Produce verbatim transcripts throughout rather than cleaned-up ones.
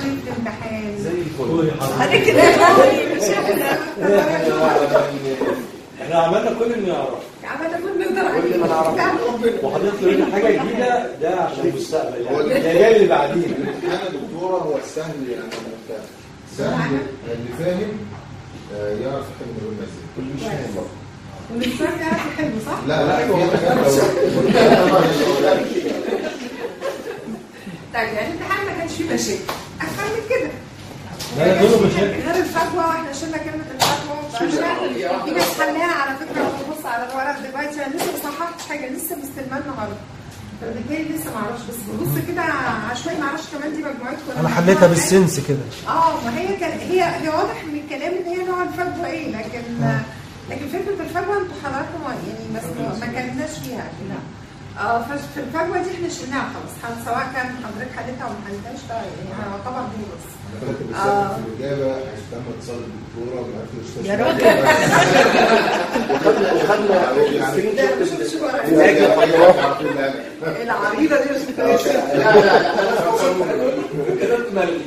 في الامتحان زي الفل. انا كده مش احنا احنا عملنا كل اللي نعرفه، عملنا كل اللي نقدر عليه كل ما نعرفه، وحضرتك لنا حاجه جديده ده عشان المستقبل يعني ده جاي اللي بعدين. الامتحان يا دكتوره هو السهل يعني الممتع، سهل اللي فاهم يعرف يحل من غير ما يزيد. كل مش فاهم برضه واللي مش فاهم يعرف يحله صح؟ لا لا في حاجات طيب يعني الامتحان ما كانش فيه مشاكل اكتر من كده. لا دول مشاكل غير الفجوه، واحنا شلنا كلمه الفجوه في ناس حلها على فكره. ببص على الورق دلوقتي انا لسه ما صححتش حاجه، لسه مستلمه النهارده فبالتالي لسه ما اعرفش، بس ببص كده عشوائي ما اعرفش كمان دي مجموعتكم. انا حليتها بالسنس كده. اه ما هي كان هي هي واضح من الكلام ان هي نوع الفجوه ايه، لكن لكن فكره الفجوه انتوا حضراتكم يعني بس ما كناش فيها لا. اه ففي الفجوه دي احنا شلناها خلاص، سواء كان حضرتك حلتها او ما حلتهاش ده يعني انا يعتبر دي بس. انا كنت بسال في الاجابه حيث تم اتصال بالدكتوره ومعرفت الاستاذ يا راجل العريضه دي مش لا لا لا كده تملي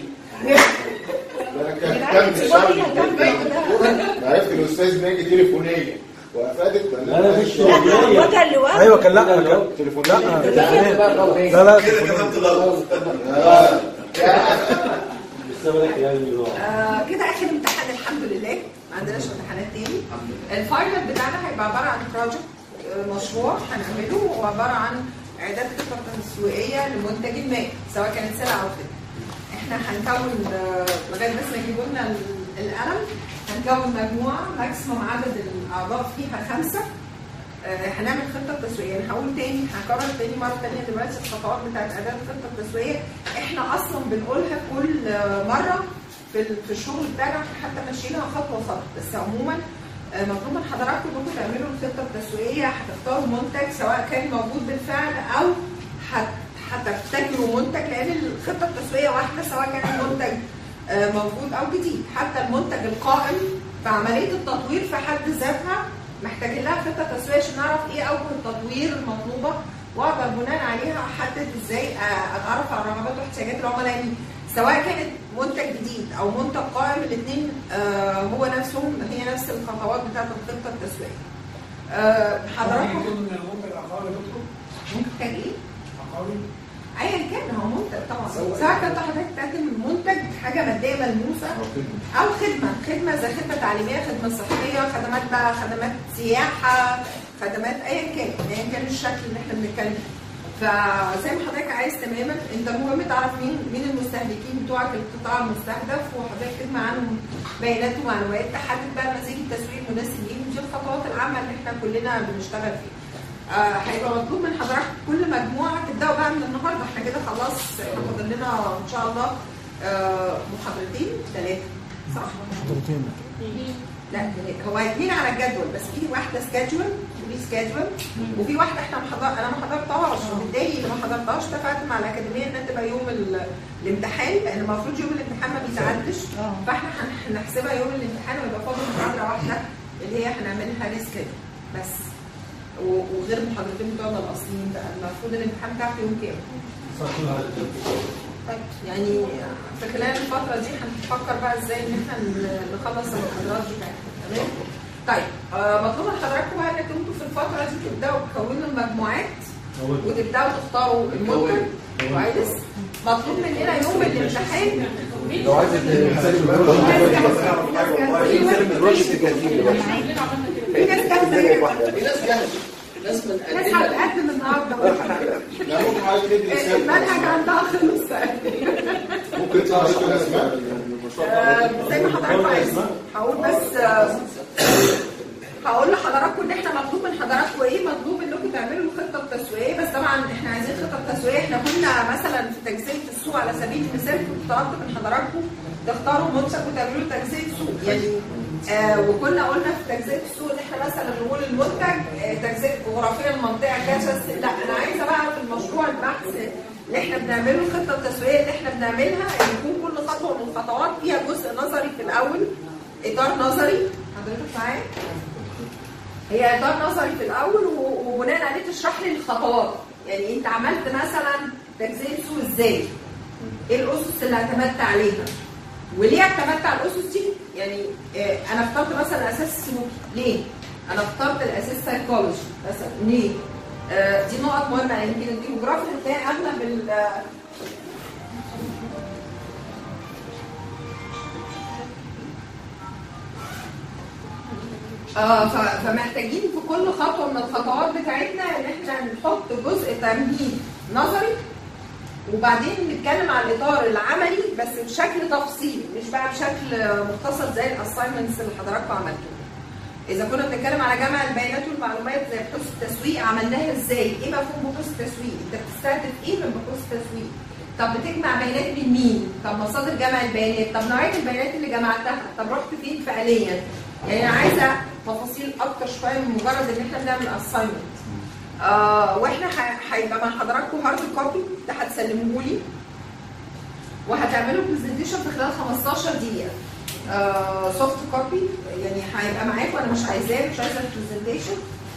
عرفت الاستاذ ناجي تليفونيه وافادت. لا لا مش ايوه كان لا تليفون لا لا لا كده كتبت غلط. آه كده اخر امتحان الحمد لله، ما عندناش امتحانات تاني. الفاينل بتاعنا هيبقى عباره عن بروجكت مشروع هنعمله، وعباره عن اعداد خطه تسويقيه لمنتج ما سواء كانت سلعه او خدمه. احنا هنكون لغايه بس ما يجيبوا لنا القلم، هنكون مجموعه ماكسيموم عدد الاعضاء فيها خمسه. آه هنعمل خطه تسويقيه. انا هقول تاني هكرر تاني مره ثانيه دلوقتي الخطوات بتاعت اعداد الخطه التسويقيه. احنا اصلا بنقولها كل مره في في الشغل بتاعنا، حتى ماشيينها خطوه خطوه، بس عموما آه مطلوب من حضراتكم انكم تعملوا الخطه التسويقيه. هتختاروا منتج سواء كان موجود بالفعل او هتبتكروا منتج، لان الخطه التسويقيه واحده سواء كان المنتج آه موجود او جديد. حتى المنتج القائم في عمليه التطوير في حد ذاتها محتاجين لها خطه تسويقيه عشان نعرف ايه اوجه التطوير المطلوبه، واقدر بناء عليها احدد ازاي اتعرف على رغبات واحتياجات العملاء. يعني سواء كانت منتج جديد او منتج قائم الاثنين آه هو نفسهم هي نفس الخطوات بتاعت الخطه التسويقيه. آه حضراتكم منتج عقاري دكتور؟ منتج ايه؟ عقاري؟ ايا كان هو منتج طبعا، سواء كانت حضرتك بتقدم منتج حاجه ماديه ملموسه او خدمه، خدمه زي خدمه تعليميه، خدمه صحيه، خدمات بقى خدمات سياحه، خدمات ايا كان ايا كان الشكل اللي احنا بنتكلم. فزي ما حضرتك عايز تماما انت مهم تعرف مين مين المستهلكين بتوعك القطاع المستهدف، وحضرتك تجمع عنهم بيانات ومعلومات تحدد بقى المزيج التسويقي المناسب ليهم. دي الخطوات العامه اللي احنا كلنا بنشتغل فيها. آه هيبقى مطلوب من حضرتك كل مجموعه تبداوا بقى من النهارده. احنا كده خلاص فاضل لنا ان شاء الله آه محاضرتين ثلاثه صح؟ محاضرتين لا هو اثنين على الجدول، بس في واحده سكادجول ودي سكادجول، وفي واحده احنا محضر انا ما حضرتهاش، وبالتالي اللي ما حضرتهاش اتفقت مع الاكاديميه انها تبقى يوم الامتحان، لان المفروض يوم الامتحان ما بيتعدش، فاحنا هنحسبها يوم الامتحان ويبقى فاضل محاضره واحده اللي هي هنعملها ريسكادجول بس، وغير المحاضرتين بتوعنا الاصليين بقى. المفروض الامتحان بتاعك يوم كام؟ طيب يعني في خلال الفتره دي هنفكر بقى ازاي ان احنا نخلص المحاضرات دي بتاعتنا. تمام؟ طيب آه مطلوب من حضراتكم بقى انكم انتوا في الفتره دي تبداوا تكونوا المجموعات وتبداوا تختاروا المنتج كويس. مطلوب مننا يوم الامتحان لو عايز في ناس جاهزه في ناس جاهزه ناس من ناس هتقدم النهارده. لا ممكن عايز تدي المنهج عندها خلص. ممكن تعرف الاسماء زي ما حضراتكم عايزين. هقول بس هقول لحضراتكم ان احنا مطلوب من حضراتكم ايه؟ مطلوب انكم تعملوا الخطه التسويقيه، بس طبعا احنا عايزين خطه تسويقيه. احنا كنا مثلا في تجزئه السوق على سبيل المثال كنت طلبت من حضراتكم تختاروا منتج وتعملوا تجزئه سوق يعني. آه وكنا قلنا في تجزئه السوق ان احنا مثلا نقول المنتج آه تجزئه جغرافيا المنطقه كذا. لا انا عايزه بقى في المشروع البحث اللي احنا بنعمله الخطه التسويقيه اللي احنا بنعملها يكون كل خطوه من الخطوات فيها جزء نظري في الاول، اطار نظري. حضرتك معايا؟ هي اطار نظري في الاول وبناء عليه تشرح لي الخطوات. يعني انت عملت مثلا تجزئه سوق ازاي؟ ايه الاسس اللي اعتمدت عليها وليه اعتمدت على الاسس دي؟ يعني آه انا اخترت مثلا اساس السلوكي ليه؟ انا اخترت الاساس سايكولوجي مثلا ليه؟ آه دي نقط مهمه. يمكن الديموغرافي هتلاقي اغلب ال اه فمحتاجين في كل خطوه من الخطوات بتاعتنا ان احنا نحط جزء تمهيد نظري وبعدين نتكلم على الاطار العملي بس بشكل تفصيلي مش بقى بشكل مختصر زي الاساينمنتس اللي حضراتكم عملتوها. اذا كنا بنتكلم على جمع البيانات والمعلومات زي بحوث التسويق عملناها ازاي؟ ايه مفهوم بحوث التسويق؟ انت بتستهدف ايه من بحوث التسويق؟ طب بتجمع بيانات من مين؟ طب مصادر جمع البيانات؟ طب نوعيه البيانات اللي جمعتها؟ طب رحت فين فعليا؟ يعني انا عايزه تفاصيل اكتر شويه من مجرد ان احنا بنعمل اساينمنت. آه واحنا هيبقى مع حضراتكم هارد كوبي ده هتسلموه لي وهتعملوا برزنتيشن في خلال خمستاشر دقيقه. آه سوفت كوبي يعني هيبقى معاكم انا مش عايزاه مش عايزه البرزنتيشن.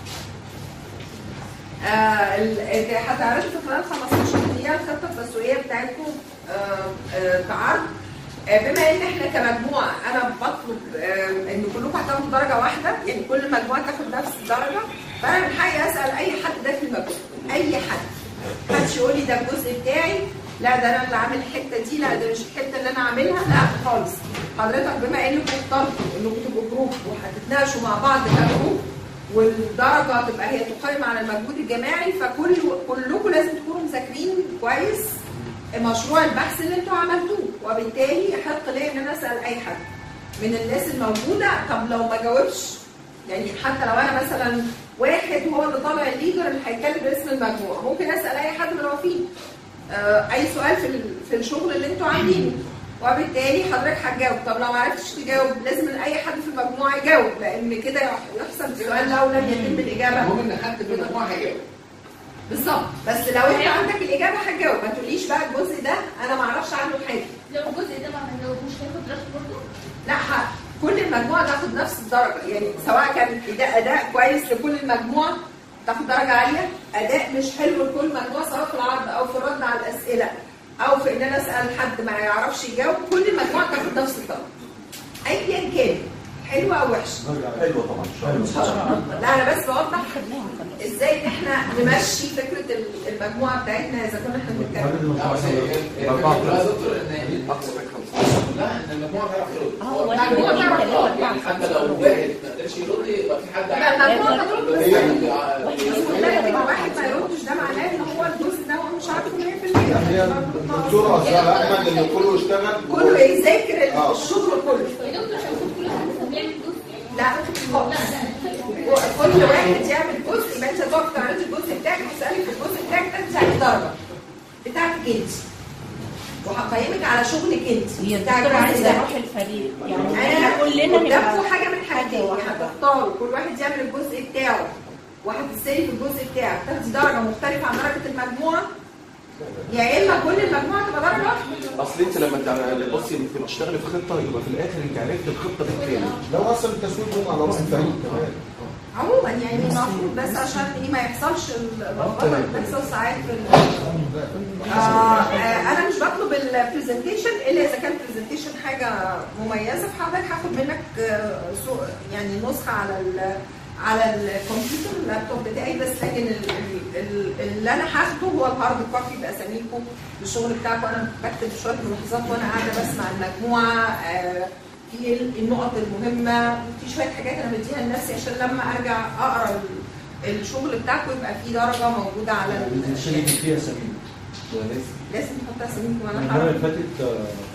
آه هتعرضوا في خلال خمستاشر دقيقه الخطه التسويقيه بتاعتكم آه آه كعرض. بما ان احنا كمجموعه انا بطلب ان كلكم هتاخدوا درجه واحده يعني كل مجموعه تاخد نفس الدرجه فانا من حقي اسال اي حد ده في المجموعه اي حد محدش يقول لي ده الجزء بتاعي لا ده انا اللي عامل الحته دي لا ده مش الحته اللي انا عاملها لا خالص. حضرتك بما انكم اخترتوا انكم تبقوا جروب وهتتناقشوا مع بعض كجروب والدرجه تبقى هي تقيم على المجهود الجماعي فكل كلكم لازم تكونوا مذاكرين كويس مشروع البحث اللي انتوا عملتوه وبالتالي يحق لي ان انا اسال اي حد من الناس الموجوده. طب لو ما جاوبش يعني حتى لو انا مثلا واحد هو اللي طالع الليدر اللي هيتكلم باسم المجموعه ممكن اسال اي حد من الوافين آه اي سؤال في في الشغل اللي انتوا عاملينه وبالتالي حضرتك هتجاوب. طب لو ما عرفتش تجاوب لازم اي حد في المجموعه يجاوب لان كده يحسب السؤال لو لم يتم الاجابه. المهم ان حد في المجموعه هيجاوب بالظبط بس لو انت عندك الاجابه هتجاوب ما تقوليش بقى الجزء ده انا ما اعرفش عنه حاجه. لو الجزء ده ما هنجاوبوش هياخد درجه برضه؟ لا كل المجموعه تاخد نفس الدرجه يعني سواء كان ده اداء كويس لكل المجموعه تاخد درجه عاليه اداء مش حلو لكل مجموعه سواء في العرض او في الرد على الاسئله او في ان انا اسال حد ما يعرفش يجاوب كل المجموعه تاخد نفس الدرجه ايا كان حلوه او وحشه. حلوه طبعا. لا انا بس بوضح ازاي ان احنا نمشي فكره المجموعه بتاعتنا اذا كنا احنا بنتكلم. لا دكتور ان اقصى لا ان المجموعه تعرف ترد. اه المجموعه تعرف ترد يعني حتى لو واحد ما قدرش يرد يبقى في حد لا المجموعه ترد بس واحد ما يردش ده معناه ان هو الجزء ده هو مش عارفه مية في المية. هي الدكتور أزهار أحمد إن كله اشتغل كله يذاكر الشغل كله. يا دكتور مش المفروض كل واحد بيعمل جزء لا كل واحد يعمل جزء يبقى انت تقف تعرضي الجزء بتاعك وتسالي في الجزء بتاعك ده انت على درجه بتاعتك انت وهقيمك على شغلك انت. هي الدكتور عايزه روح الفريق يعني انا كلنا قدامكم حاجه من حاجتين هتختاروا كل واحد يعمل الجزء بتاعه وهتسالي في الجزء بتاعك تاخدي درجه مختلفه عن درجه المجموعه يا اما كل المجموعه تبقى درجه واحده. اصل انت لما تبصي انت بتشتغلي في خطه يبقى في الاخر انت عرفت الخطه بالكامل. لو اصل التسويق هم على راس الفريق كمان عموما يعني المفروض بس عشان ايه ما يحصلش اللخبطه اللي بتحصل ساعات في آه آه انا مش بطلب البرزنتيشن الا اذا كان البرزنتيشن حاجه مميزه فحضرتك هاخد منك آه يعني نسخه على على الكمبيوتر اللابتوب بتاعي بس لكن اللي انا هاخده هو الهارد كوبي باساميكم بالشغل بتاعكم. انا بكتب شويه ملاحظات وانا قاعده بسمع المجموعه آه في النقط المهمه في شويه حاجات انا بديها لنفسي عشان لما ارجع اقرا الشغل بتاعكم يبقى في درجه موجوده على الشريك فيها سمين لازم تحط اساميكم. انا المره اللي فاتت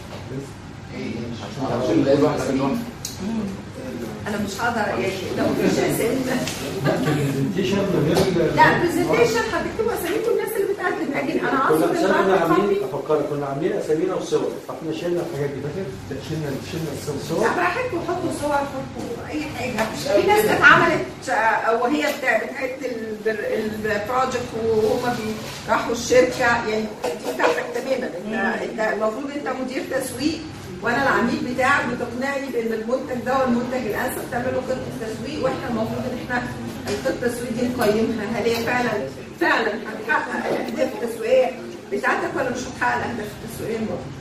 عشان نلاقي واحد منهم انا مش هقدر يعني لو مفيش اسامي برزنتيشن غير لا برزنتيشن هتكتبوا اساميكم الناس اللي بتقدم لكن انا كنا اقصد كنا عاملين افكر كنا عاملين اسامينا وصور فاحنا شلنا الحاجات دي فاكر شلنا شلنا الصور. لا براحتكم حطوا صور حطوا اي حاجه. في ناس كانت عملت وهي بتاعت البروجكت وهم راحوا الشركه يعني دي بتاعتك تماما. انت انت المفروض انت مدير تسويق وانا العميل بتاعك بتقنعني بان المنتج ده هو المنتج الانسب تعمله خطه تسويق واحنا المفروض ان احنا الخطه التسويق دي نقيمها هل هي فعلا فعلا هتحقق الاهداف التسويقيه بتاعتك ولا مش هتحقق الاهداف التسويقيه المطلوبه.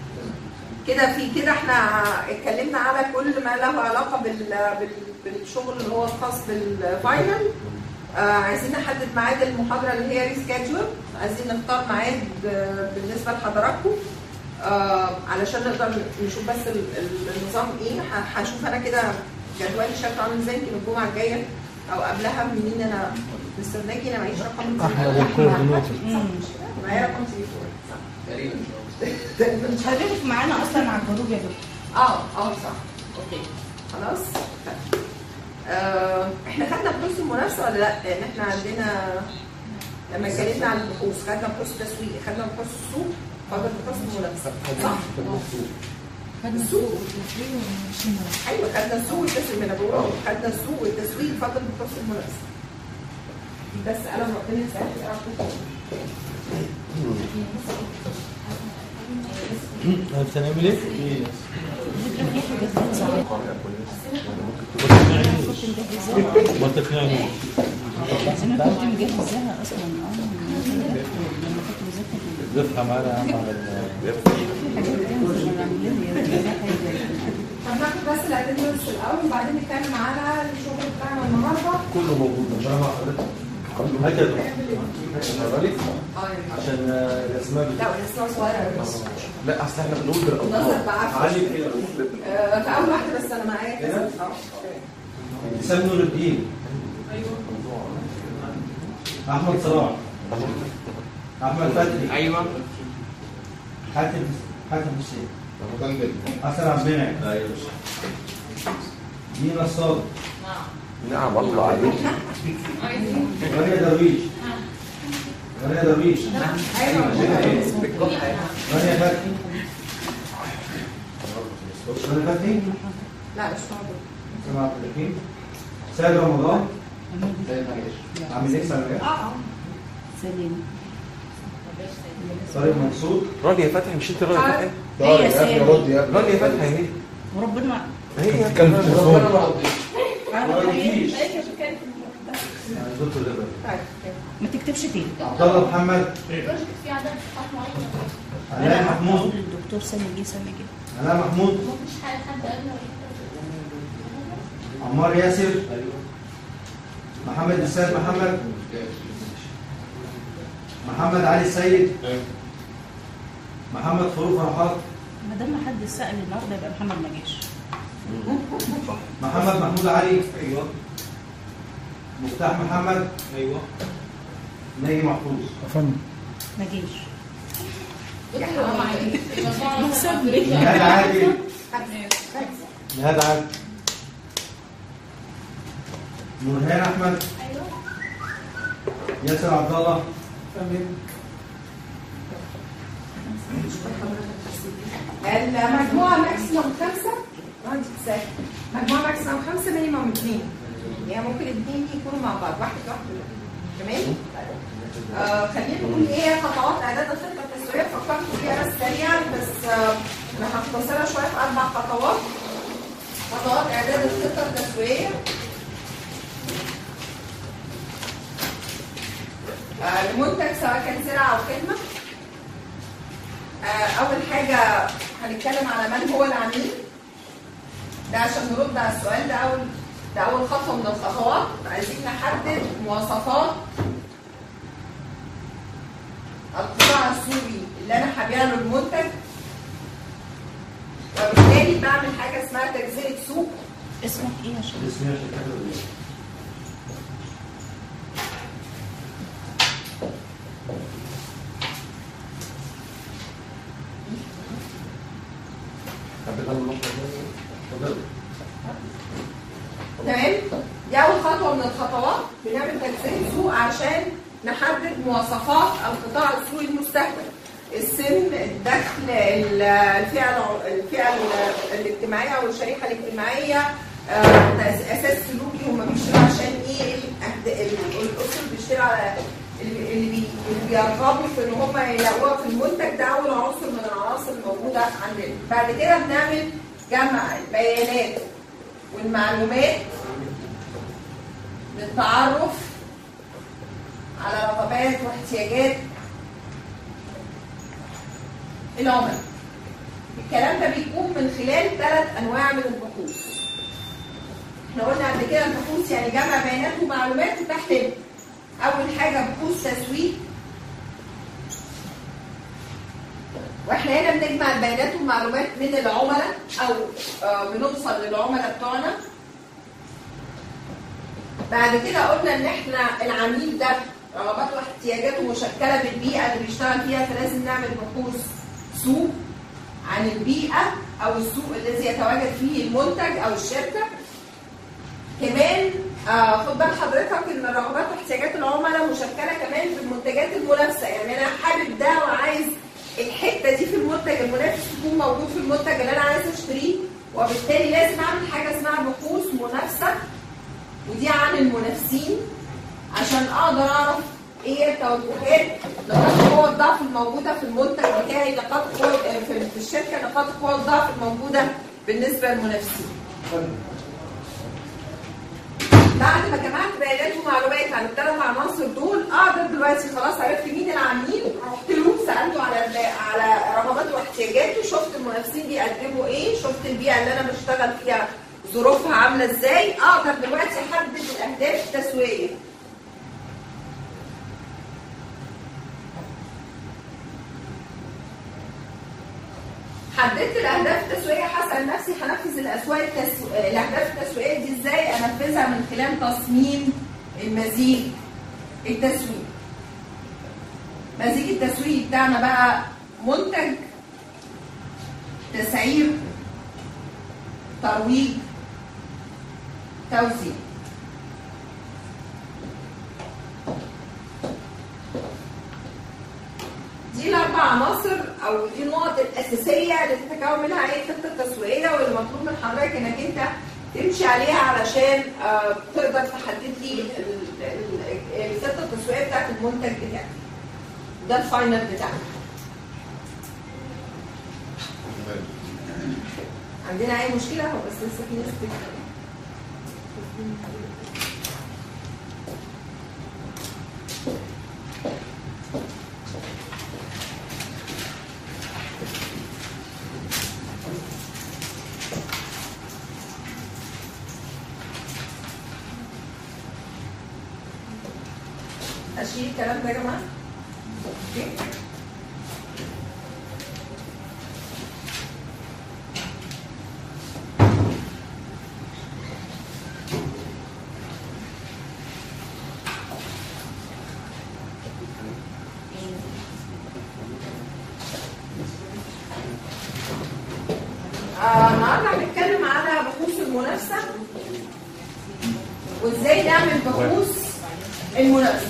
كده في كده احنا اتكلمنا على كل ما له علاقه بال بالشغل اللي هو الخاص بالفاينل. آه عايزين نحدد ميعاد المحاضره اللي هي ريسكادجول، عايزين نختار ميعاد بالنسبه لحضراتكم آه علشان نقدر نشوف بس النظام ايه. هشوف انا كده جدولي شكله عامل ازاي، يمكن الجمعه الجايه او قبلها. منين انا مستناكي؟ انا معيش رقم معايا رقم تليفون تقريبا مش هتعرف معانا اصلا على الجروب يا دكتور. اه اه صح اوكي خلاص. آه احنا خدنا بحوث المنافسه ولا لا؟ لان احنا عندنا لما اتكلمنا عن البحوث خدنا بحوث التسويق، خدنا بحوث السوق، فاضل بحوث المنافسه صح؟ خدنا السوق والتسويق ومشينا. ايوه خدنا السوق والتسويق، انا بقول خدنا السوق والتسويق، فاضل بحوث المنافسه. بس انا ربنا يسهل. هنعمل ايه؟ ما تقنعني. انا كنت مجهزاها اصلا اه لما كنت بذاكر ضيفها معانا يا عم على طب ناخد بس الاتندنس الاول وبعدين نتكلم على الشغل بتاعنا النهارده. كله موجود انا مع حضرتك. هات يا دكتور عشان الاسماء. لا الاسماء صغيره بس. لا اصل احنا بنقول نظر بعافيه. علي كده في اول واحده بس انا معايا كده. حسام نور الدين. ايوه. احمد صلاح. احمد فتحي. ايوه. حاتم حاتم حسين. رمضان جدا. حسن عبد المنعم. ايوه. مين الصادق؟ نعم الله عليك. رانيا درويش. رانيا درويش. ايوه. رانيا فتحي. رانيا فتحي. لا مش موجود. سمع عبد الحكيم. سيد رمضان. عامل ايه سنه؟ اه اه سليم. طارق منصور. رانيا فتحي مش انت رانيا فتحي؟ طارق يا ابني رد يا ابني. رانيا فتحي اهي. وربنا هي كان في التليفون. ما تجيش. طيب ما تكتبش فيه. عبد الله محمد. البروجكت فيه عدد صفحات معينه. علاء محمود. الدكتور سامي جه سامي جه. علاء محمود. مفيش حاجه حد قال له عمار ياسر. محمد السيد محمد. محمد علي السيد. محمد فاروق فرحات. ما دام ما حد سأل النهارده يبقى محمد ما جاش. محمد محمود علي. ايوه. مفتاح محمد. ايوه. ناجي محفوظ. فن ما جاش. يا حرام عليك. نهاد عادل. نهاد عادل. نورهان احمد. ياسر عبد الله. المجموعه ماكسيموم خمسه. عندي تسعه. مجموعه ماكسيموم خمسه مينيموم اثنين. يعني ممكن الاثنين يكونوا مع بعض، واحد واحد تمام؟ آه خلينا نقول ايه خطوات اعداد الخطه التسويقيه. فكرت فيها بس سريعا، بس آه انا هختصرها شويه في اربع خطوات. خطوات اعداد الخطه التسويقيه. آه المنتج سواء كان سلعه او خدمه. آه اول حاجه هنتكلم على من هو العميل. ده عشان نرد على السؤال ده. اول ده اول خطوه من الخطوات. عايزين نحدد مواصفات القطاع السوقي اللي انا هبيع له المنتج، وبالتالي بعمل حاجه اسمها تجزئه سوق. اسمك ايه يا شباب؟ اسمي عشان كده. تمام؟ دي اول خطوه من الخطوات. بنعمل تجزئه سوق عشان نحدد مواصفات القطاع السوقي المستهدف. السن، الدخل، الفئه الفئه الاجتماعيه او الشريحه الاجتماعيه، اساس سلوكي هم بيشتروا عشان ايه، الاسر بيشتروا على اللي بيرغبوا في ان هم يلاقوها في المنتج. ده اول عنصر من العناصر الموجوده عندنا. بعد كده بنعمل جمع البيانات والمعلومات للتعرف على رغبات واحتياجات العملاء. الكلام ده بيكون من خلال ثلاث انواع من البحوث. احنا قلنا قبل كده البحوث يعني جمع بيانات ومعلومات وتحليل. اول حاجه بحوث تسويق، واحنا هنا بنجمع البيانات والمعلومات من العملاء او آه بنوصل للعملاء بتوعنا. بعد كده قلنا ان احنا العميل ده رغباته واحتياجاته مشكله بالبيئه اللي بيشتغل فيها، فلازم نعمل بحوث سوق عن البيئه او السوق الذي يتواجد فيه المنتج او الشركه. كمان آه خد بال حضرتك ان الرغبات واحتياجات العملاء مشكله كمان في المنتجات المنافسه، يعني انا حابب ده وعايز الحته دي في المنتج المنافس تكون موجود في المنتج اللي انا عايز اشتريه، وبالتالي لازم اعمل حاجه اسمها بحوث منافسه ودي عن المنافسين عشان اقدر اعرف ايه التوجهات، نقاط القوه الضعف الموجوده في المنتج بتاعي، نقاط في الشركه، نقاط القوه الضعف الموجوده بالنسبه للمنافسين. بعد ما جمعت بيانات ومعلومات عن الثلاث عناصر دول، اقدر دلوقتي خلاص عرفت مين العميل، رحت له سالته على على رغباته واحتياجاته، شفت المنافسين بيقدموا ايه، شفت البيئه اللي انا بشتغل فيها ظروفها عامله ازاي، اقدر دلوقتي احدد الاهداف التسويقيه. حددت الاهداف التسويقيه، هسال نفسي هنفذ الاسواق التسو... الاهداف التسويقيه دي ازاي؟ انفذها من خلال تصميم المزيج التسويقي. مزيج التسويقي بتاعنا بقى منتج، تسعير، ترويج، توزيع. دي الاربع عناصر او دي النقط الاساسيه اللي تتكون منها اي خطه تسويقيه، واللي مطلوب من حضرتك انك انت تمشي عليها علشان آه تقدر تحدد لي الخطه التسويقيه بتاعت المنتج بتاعك. ده الفاينل بتاعنا. عندنا اي مشكله؟ هو بس لسه في ناس بتتكلم. أشيل الكلام ده يا جماعة؟ اوكي؟ النهارده هنتكلم على بحوث المنافسة وازاي نعمل بحوث المنافسة.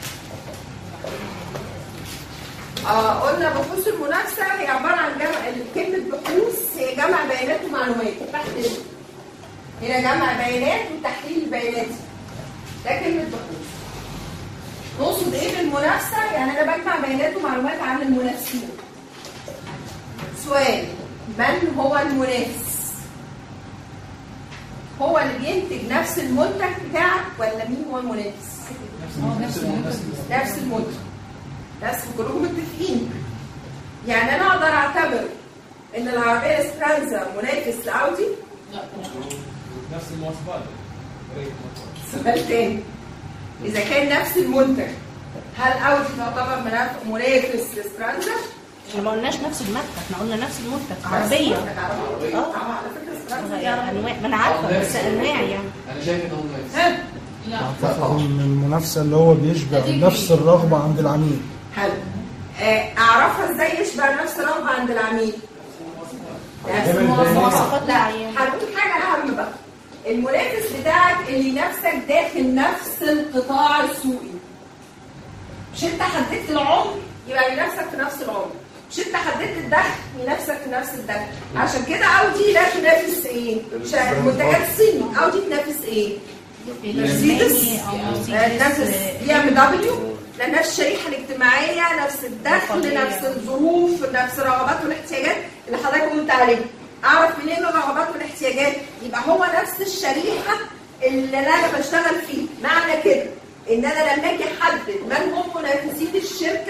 آه قلنا بحوث المنافسة هي عبارة عن جمع، كلمة بحوث هي جمع بيانات ومعلومات وتحليل. هنا جمع بيانات وتحليل البيانات. ده كلمة بحوث. نقصد ايه بالمنافسة؟ يعني أنا بجمع بيانات ومعلومات عن المنافسين. سؤال: من هو المنافس؟ هو اللي بينتج نفس المنتج بتاعك ولا مين هو المنافس؟ نفس المنتج. نفس المنتج. بس كلكم متفقين. يعني انا اقدر اعتبر ان العربيه اسبرانزا منافس لاودي؟ لا نفس المواصفات. سؤال تاني: اذا كان نفس المنتج هل اودي تعتبر منافس لاسبرانزا؟ احنا ما قلناش نفس الماركه، احنا قلنا نفس المنتج. عربيه. عربيه. اه على فكره اسبرانزا انواع، ما انا عارفه بس انواع يعني. انا شايف ان هو منافس. ها؟ لا أعتقد إن المنافسة اللي هو بيشبع نفس الرغبة عند العميل. حلو. اعرفها ازاي يشبع نفس الرغبه عند العميل؟ نفس المواصفات. لا، هنقول حاجه اهم بقى. المنافس بتاعك اللي نفسك داخل نفس القطاع السوقي. مش انت حددت العمر يبقى لنفسك في نفس العمر، مش انت حددت الدخل لنفسك في نفس الدخل. عشان كده اودي لا تنافس ايه؟ منتجات صيني. اودي تنافس ايه؟ مرسيدس، تنافس بي ام دبليو، نفس الشريحه الاجتماعيه، نفس الدخل، نفس الظروف، نفس الرغبات والاحتياجات اللي حضرتك قلت عليها. اعرف منين الرغبات والاحتياجات؟ يبقى هو نفس الشريحه اللي انا بشتغل فيه. معنى كده ان انا لما اجي احدد من هم منافسين الشركه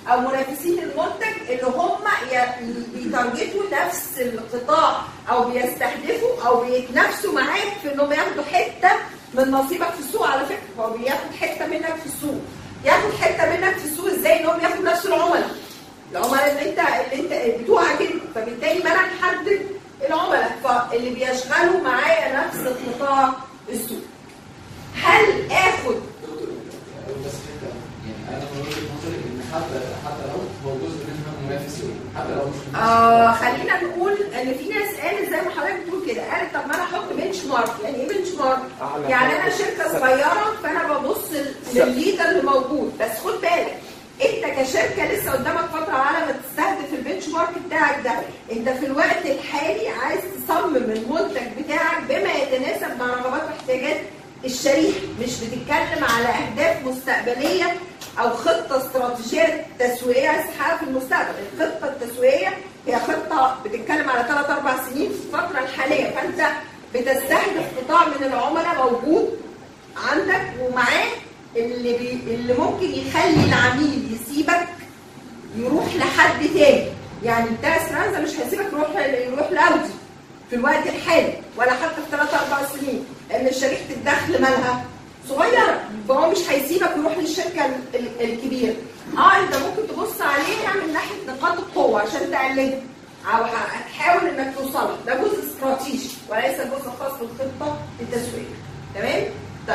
او منافسين المنتج اللي هم بيتارجتوا نفس القطاع او بيستهدفوا او بيتنافسوا معاك في انهم ياخدوا حته من نصيبك في السوق. على فكره هو بياخد حته منك في السوق. ياخد حته منك في السوق ازاي؟ انهم ياخدوا نفس العملاء. العملاء اللي انت اللي انت بتوعك انت، فبالتالي ما انا محدد العملاء فاللي بيشغلوا معايا نفس القطاع السوق. هل اخد بس يعني انا من وجهه نظري ان حتى حتى لو هو جزء منها منافس حتى لو مش آه خلينا نقول ان في ناس قالت زي ما حضرتك بتقول كده، قالت طب ما انا احط بنش مارك. يعني ايه بنش مارك؟ يعني انا شركه صغيره فانا ببص للليدر اللي موجود، بس خد بالك انت كشركه لسه قدامك فتره على ما تستهدف البنش مارك بتاعك ده. انت في الوقت الحالي عايز تصمم المنتج بتاعك بما يتناسب مع رغبات واحتياجات الشريحه، مش بتتكلم على اهداف مستقبليه او خطه استراتيجيه تسويقيه عايز تحققها في المستقبل. الخطه التسويقيه هي خطه بتتكلم على ثلاث اربع سنين في الفتره الحاليه، فانت بتستهدف قطاع من العملاء موجود عندك ومعاه اللي بي... اللي ممكن يخلي العميل يسيبك يروح لحد تاني. يعني بتاع سرانزا مش هيسيبك يروح يروح لاودي في الوقت الحالي ولا حتى في ثلاث اربع سنين، لان شريحه الدخل مالها صغيره، فهو مش هيسيبك يروح للشركه الكبيره. اه انت ممكن تبص عليها من ناحيه نقاط القوه عشان تقلدها او هتحاول انك توصلها، ده جزء استراتيجي وليس جزء خاص بالخطه التسويقيه. تمام؟ طيب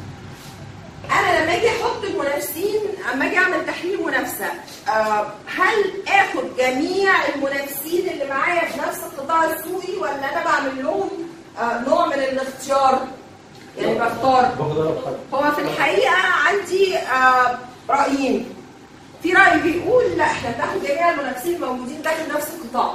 انا لما اجي احط المنافسين، اما اجي اعمل تحليل منافسه، آه هل اخد جميع المنافسين اللي معايا في نفس القطاع السوقي ولا انا بعمل لهم آه نوع من الاختيار؟ يعني بختار. هو في الحقيقه عندي آه رايين. في راي بيقول لا احنا بناخد جميع المنافسين الموجودين داخل نفس القطاع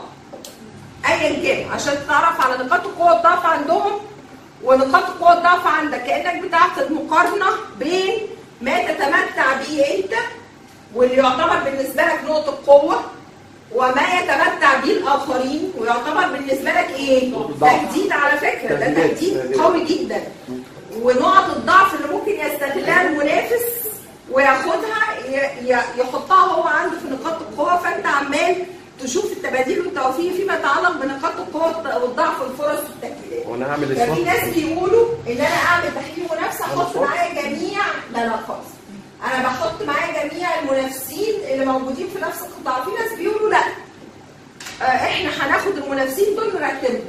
ايا كان عشان تعرف على نقاط القوه والضعف عندهم ونقاط القوه والضعف عندك، كانك بتعقد مقارنه بين ما تتمتع به انت واللي يعتبر بالنسبه لك نقطه قوه وما يتمتع به الاخرين ويعتبر بالنسبه لك ايه؟ تهديد. على فكره ده تهديد قوي جدا. ونقط الضعف اللي ممكن يستغلها المنافس وياخدها يحطها هو عنده في نقاط القوه، فانت عمال تشوف التباديل والتوفيق فيما يتعلق بنقاط القوه والضعف والفرص والتكتيكات. وانا هعمل ففي ناس بيقولوا ان انا اعمل تحليل منافسه احط معايا جميع، لا لا خالص، انا بحط معايا جميع المنافسين اللي موجودين في نفس القطاع. في ناس بيقولوا لا احنا هناخد المنافسين دول نرتبهم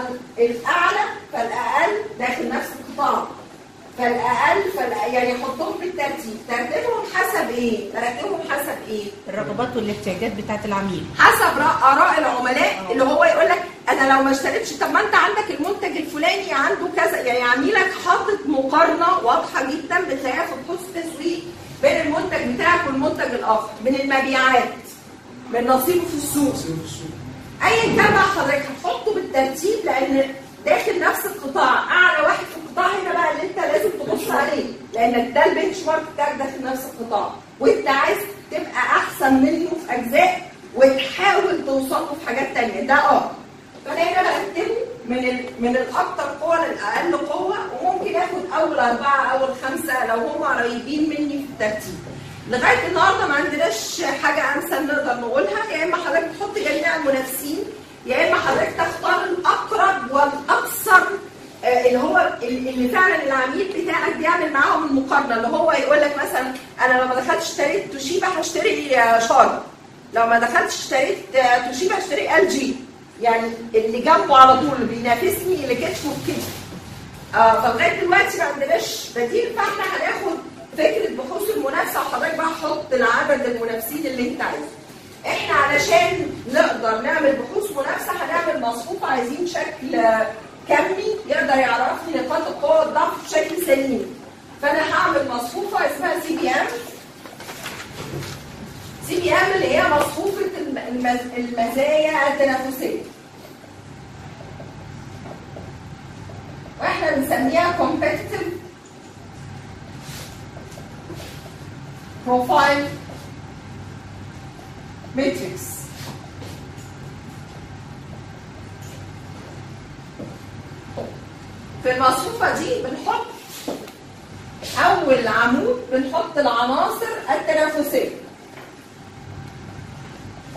الاعلى فالاقل داخل نفس القطاع، فالاقل فالأقل يعني نحطهم بالترتيب. ترتيبهم حسب ايه؟ ترتيبهم حسب ايه؟ الرغبات والاحتياجات بتاعت العميل، حسب اراء العملاء. اللي هو يقول لك انا لو ما اشتريتش، طب ما انت عندك المنتج الفلاني عنده كذا. يعني عميلك حاطط مقارنه واضحه جدا بتلاقيها في بحوث التسويق بين المنتج بتاعك والمنتج الاخر، من المبيعات، من نصيبه في السوق، ايا كان بقى حضرتك هتحطه بالترتيب، لان داخل نفس القطاع اعلى واحد في القطاع هنا بقى اللي انت لازم تبص عليه، لانك ده البنش مارك بتاعك داخل نفس القطاع، وانت عايز تبقى احسن منه في اجزاء وتحاول توصل له في حاجات ثانيه. ده اه فانا هنا برتبه من ال... من الاكثر قوه للاقل قوه، وممكن اخد اول اربعه اول خمسه لو هم قريبين مني في الترتيب. لغايه النهارده ما عندناش حاجه امثل نقدر نقولها، يا اما حضرتك تحط جميع المنافسين يا اما حضرتك تختار الاقرب والاكثر اللي هو اللي فعلا العميل بتاعك بيعمل معاهم المقارنه، اللي هو يقول لك مثلا انا لو ما دخلتش اشتريت توشيبا هشتري شارب، لو ما دخلتش اشتريت توشيبا هشتري ال جي، يعني اللي جنبه على طول اللي بينافسني اللي كتفه بكتف. اه فلغايه دلوقتي ما عندناش بديل، فاحنا هناخد فكره بحوث المنافسه وحضرتك بقى حط العدد المنافسين اللي انت عايزه. احنا علشان نقدر نعمل بحوث منافسه هنعمل مصفوفه، عايزين شكل كمي يقدر يعرفني نقاط القوه والضعف بشكل سليم. فانا هعمل مصفوفه اسمها سي بي ام. سي بي ام اللي هي مصفوفه المزايا التنافسيه، واحنا بنسميها competitive profile matrix. في المصفوفة دي بنحط أول عمود بنحط العناصر التنافسية،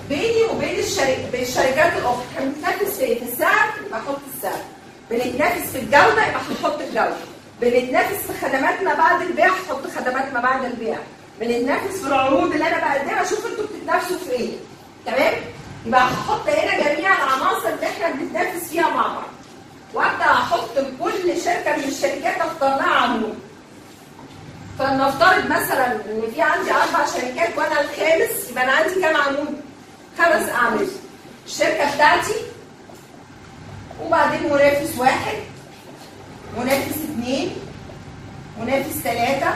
بيني وبين الشركة الشركات الاخرى. احنا بنتنافس في في السعر يبقى احط السعر، بنتنافس في الجوده يبقى هنحط الجوده، بنتنافس في خدمات ما بعد البيع هحط خدمات ما بعد البيع، بنتنافس في العروض اللي انا بقدمها. شوف انتوا بتتنافسوا في ايه. تمام؟ يبقى هحط هنا جميع العناصر اللي احنا بنتنافس فيها مع بعض، وابدا احط كل شركه من الشركات اختار لها عمود. فلنفترض مثلا ان في عندي اربع شركات وانا الخامس، يبقى انا عندي كام عمود؟ خمس اعمده. الشركه بتاعتي، وبعدين منافس واحد، منافس اثنين، منافس ثلاثه،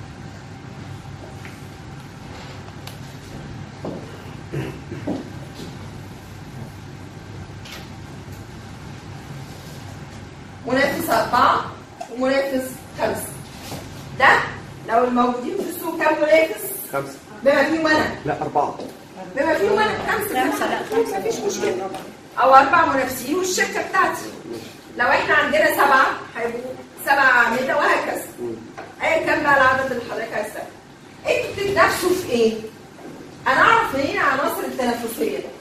منافس أربعة، ومنافس خمسة. ده لو الموجودين في السوق كام منافس؟ خمسة. بما فيهم أنا. لا أربعة. بما فيهم أنا خمسة. خمسة لا خمسة مفيش مشكلة. أو أربع منافسين والشركة بتاعتي. لو إحنا عندنا سبعة هيبقوا سبع أعمدة وهكذا. أيا كان بقى العدد اللي حضرتك عايز تعمله. أنتوا بتتنافسوا في إيه؟ أنا أعرف منين عناصر التنافسية دي؟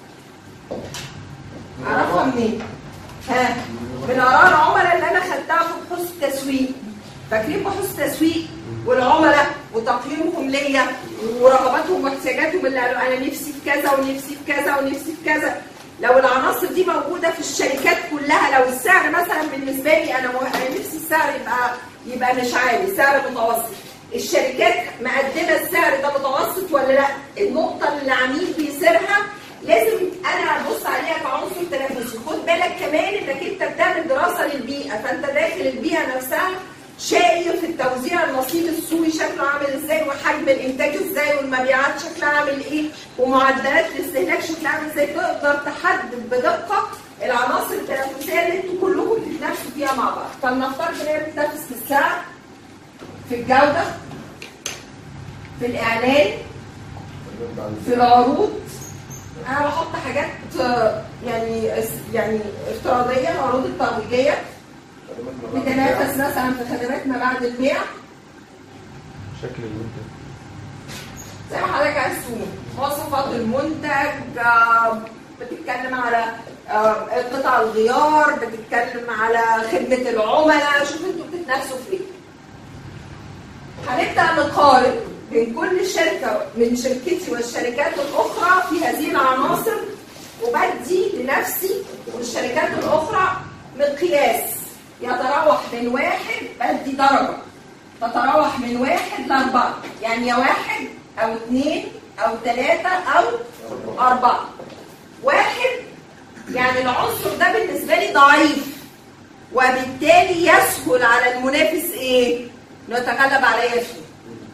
أعرفها منين؟ ها؟ من آراء العملاء اللي أنا خدتها في بحوث التسويق. فاكرين بحوث التسويق والعملاء وتقييمهم ليا ورغباتهم واحتياجاتهم اللي قالوا أنا نفسي في كذا ونفسي في كذا ونفسي في كذا. لو العناصر دي موجودة في الشركات كلها، لو السعر مثلا بالنسبة لي أنا أنا نفسي السعر يبقى يبقى مش عالي، سعر متوسط. الشركات مقدمة السعر ده متوسط ولا لا؟ النقطة اللي العميل بيسيرها لازم انا ابص عليها كعنصر تنافسي. خد بالك كمان انك انت بتعمل دراسه للبيئه، فانت داخل البيئه نفسها شايف التوزيع النصيب السوقي شكله عامل ازاي، وحجم الانتاج ازاي، والمبيعات شكلها عامل ايه، ومعدلات الاستهلاك شكلها عامل ازاي. تقدر تحدد بدقه العناصر التنافسيه اللي انتوا كلكم بتتنافسوا فيها مع بعض. فلنفترض ان هي بتتنافس في السعر، في الجوده، في الاعلان، في العروض. انا بحط حاجات يعني يعني افتراضيه، العروض الترويجيه بتنافس مثلا في خدمات ما بعد البيع. شكل المنتج زي ما حضرتك عايز تقول مواصفات المنتج، بتتكلم على قطع الغيار، بتتكلم على خدمه العملاء. شوف انتوا بتتنافسوا في ايه. هنبدا نقارن بين كل شركة من شركتي والشركات الأخرى في هذه العناصر، وبدي لنفسي والشركات الأخرى مقياس يتراوح من واحد، بدي درجة تتراوح من واحد لأربعة، يعني يا واحد أو اثنين أو ثلاثة أو أربعة. واحد يعني العنصر ده بالنسبة لي ضعيف، وبالتالي يسهل على المنافس إيه؟ إنه يتغلب عليا فيه.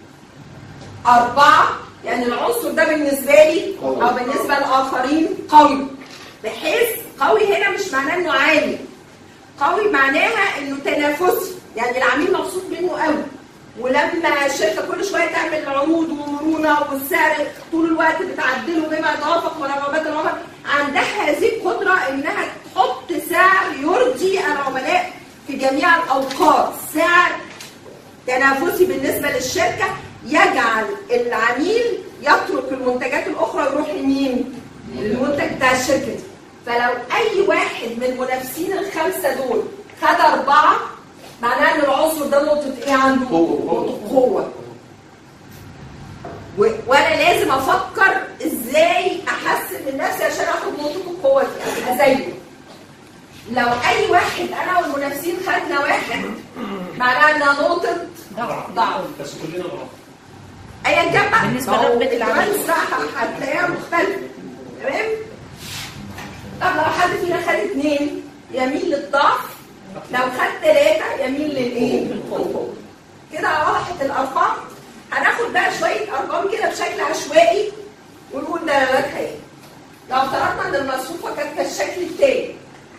أربعة يعني العنصر ده بالنسبة لي أو بالنسبة للآخرين قوي، بحيث قوي هنا مش معناه إنه عالي، قوي معناها إنه تنافسي، يعني العميل مبسوط منه قوي. ولما الشركة كل شوية تعمل عروض ومرونة والسعر طول الوقت بتعدله بما يتوافق مع رغبات العملاء، عندها هذه القدرة إنها تحط سعر يرضي العملاء في جميع الأوقات، سعر تنافسي بالنسبة للشركة يجعل العميل يترك المنتجات الأخرى يروح لمين؟ المنتج بتاع الشركة دي. فلو أي واحد من المنافسين الخمسة دول خد أربعة، معناه إن العنصر ده نقطة إيه عنده؟ نقطة قوة. وأنا لازم أفكر إزاي أحسن من نفسي عشان آخد نقطة القوة دي، أبقى زيه. لو أي واحد أنا والمنافسين خدنا واحد، معناه إنها نقطة ضعف. بس كلنا ضعف. ايا كان بقى بالنسبه لرغبه العميل هتلاقيها مختلفه. تمام؟ طب لو حد فينا خد اثنين يميل للضعف، لو خد ثلاثه يميل للايه؟ للقوه. كده وضحت الارقام. هناخد بقى شويه ارقام كده بشكل عشوائي ونقول دلالاتها ايه. لو افترضنا ان المصفوفه كانت بالشكل التالي،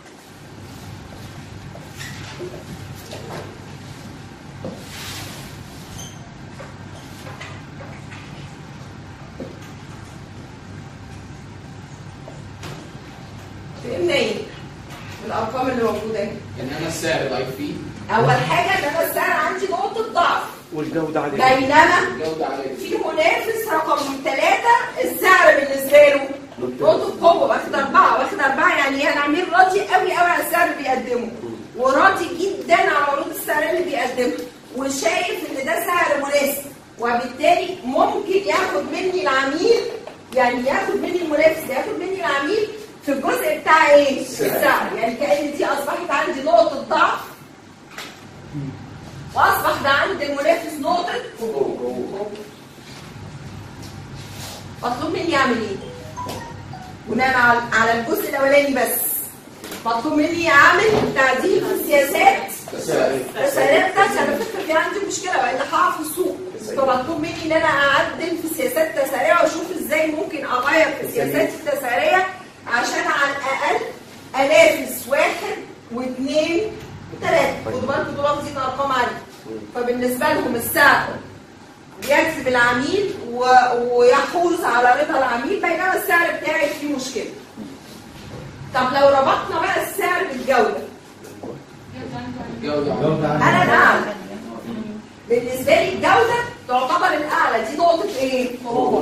فهمنا ايه؟ الارقام اللي موجوده اهي. ان انا السعر ضعيف فيه. اول حاجه ان انا السعر عندي نقطه ضعف. والجوده عاليه. بينما الجوده عاليه. في منافس رقم ثلاثه السعر بالنسبه له نقطة قوة واخد أربعة، واخد أربعة يعني العميل راضي قوي قوي على السعر اللي بيقدمه، وراضي جدا على عروض السعر اللي بيقدمها، وشايف إن ده سعر مناسب، وبالتالي ممكن ياخد مني العميل، يعني ياخد مني المنافس، ياخد مني العميل في الجزء بتاع إيه؟ السعر، يعني كأن دي أصبحت عندي نقطة ضعف، وأصبح ده عند المنافس نقطة قوة. مطلوب مني أعمل إيه؟ بناء على الجزء الاولاني بس مطلوب مني اعمل تعديل في السياسات التسعيريه بتاعتي. على فكره في عندي مشكله والا هقع في السوق، فمطلوب مني ان انا اعدل في السياسات التسعيريه واشوف ازاي ممكن اغير في السياسات التسعيريه عشان على الاقل انافس واحد واثنين وثلاثه. خدوا بالكم دول واخدين ارقام عاليه، فبالنسبه لهم السعر يجذب العميل ويحوز على رضا العميل، بينما السعر بتاعي فيه مشكله. طب لو ربطنا بقى السعر بالجوده، انا الاعلى بالنسبه لي الجوده تعتبر الاعلى، دي نقطه ايه؟ قوه.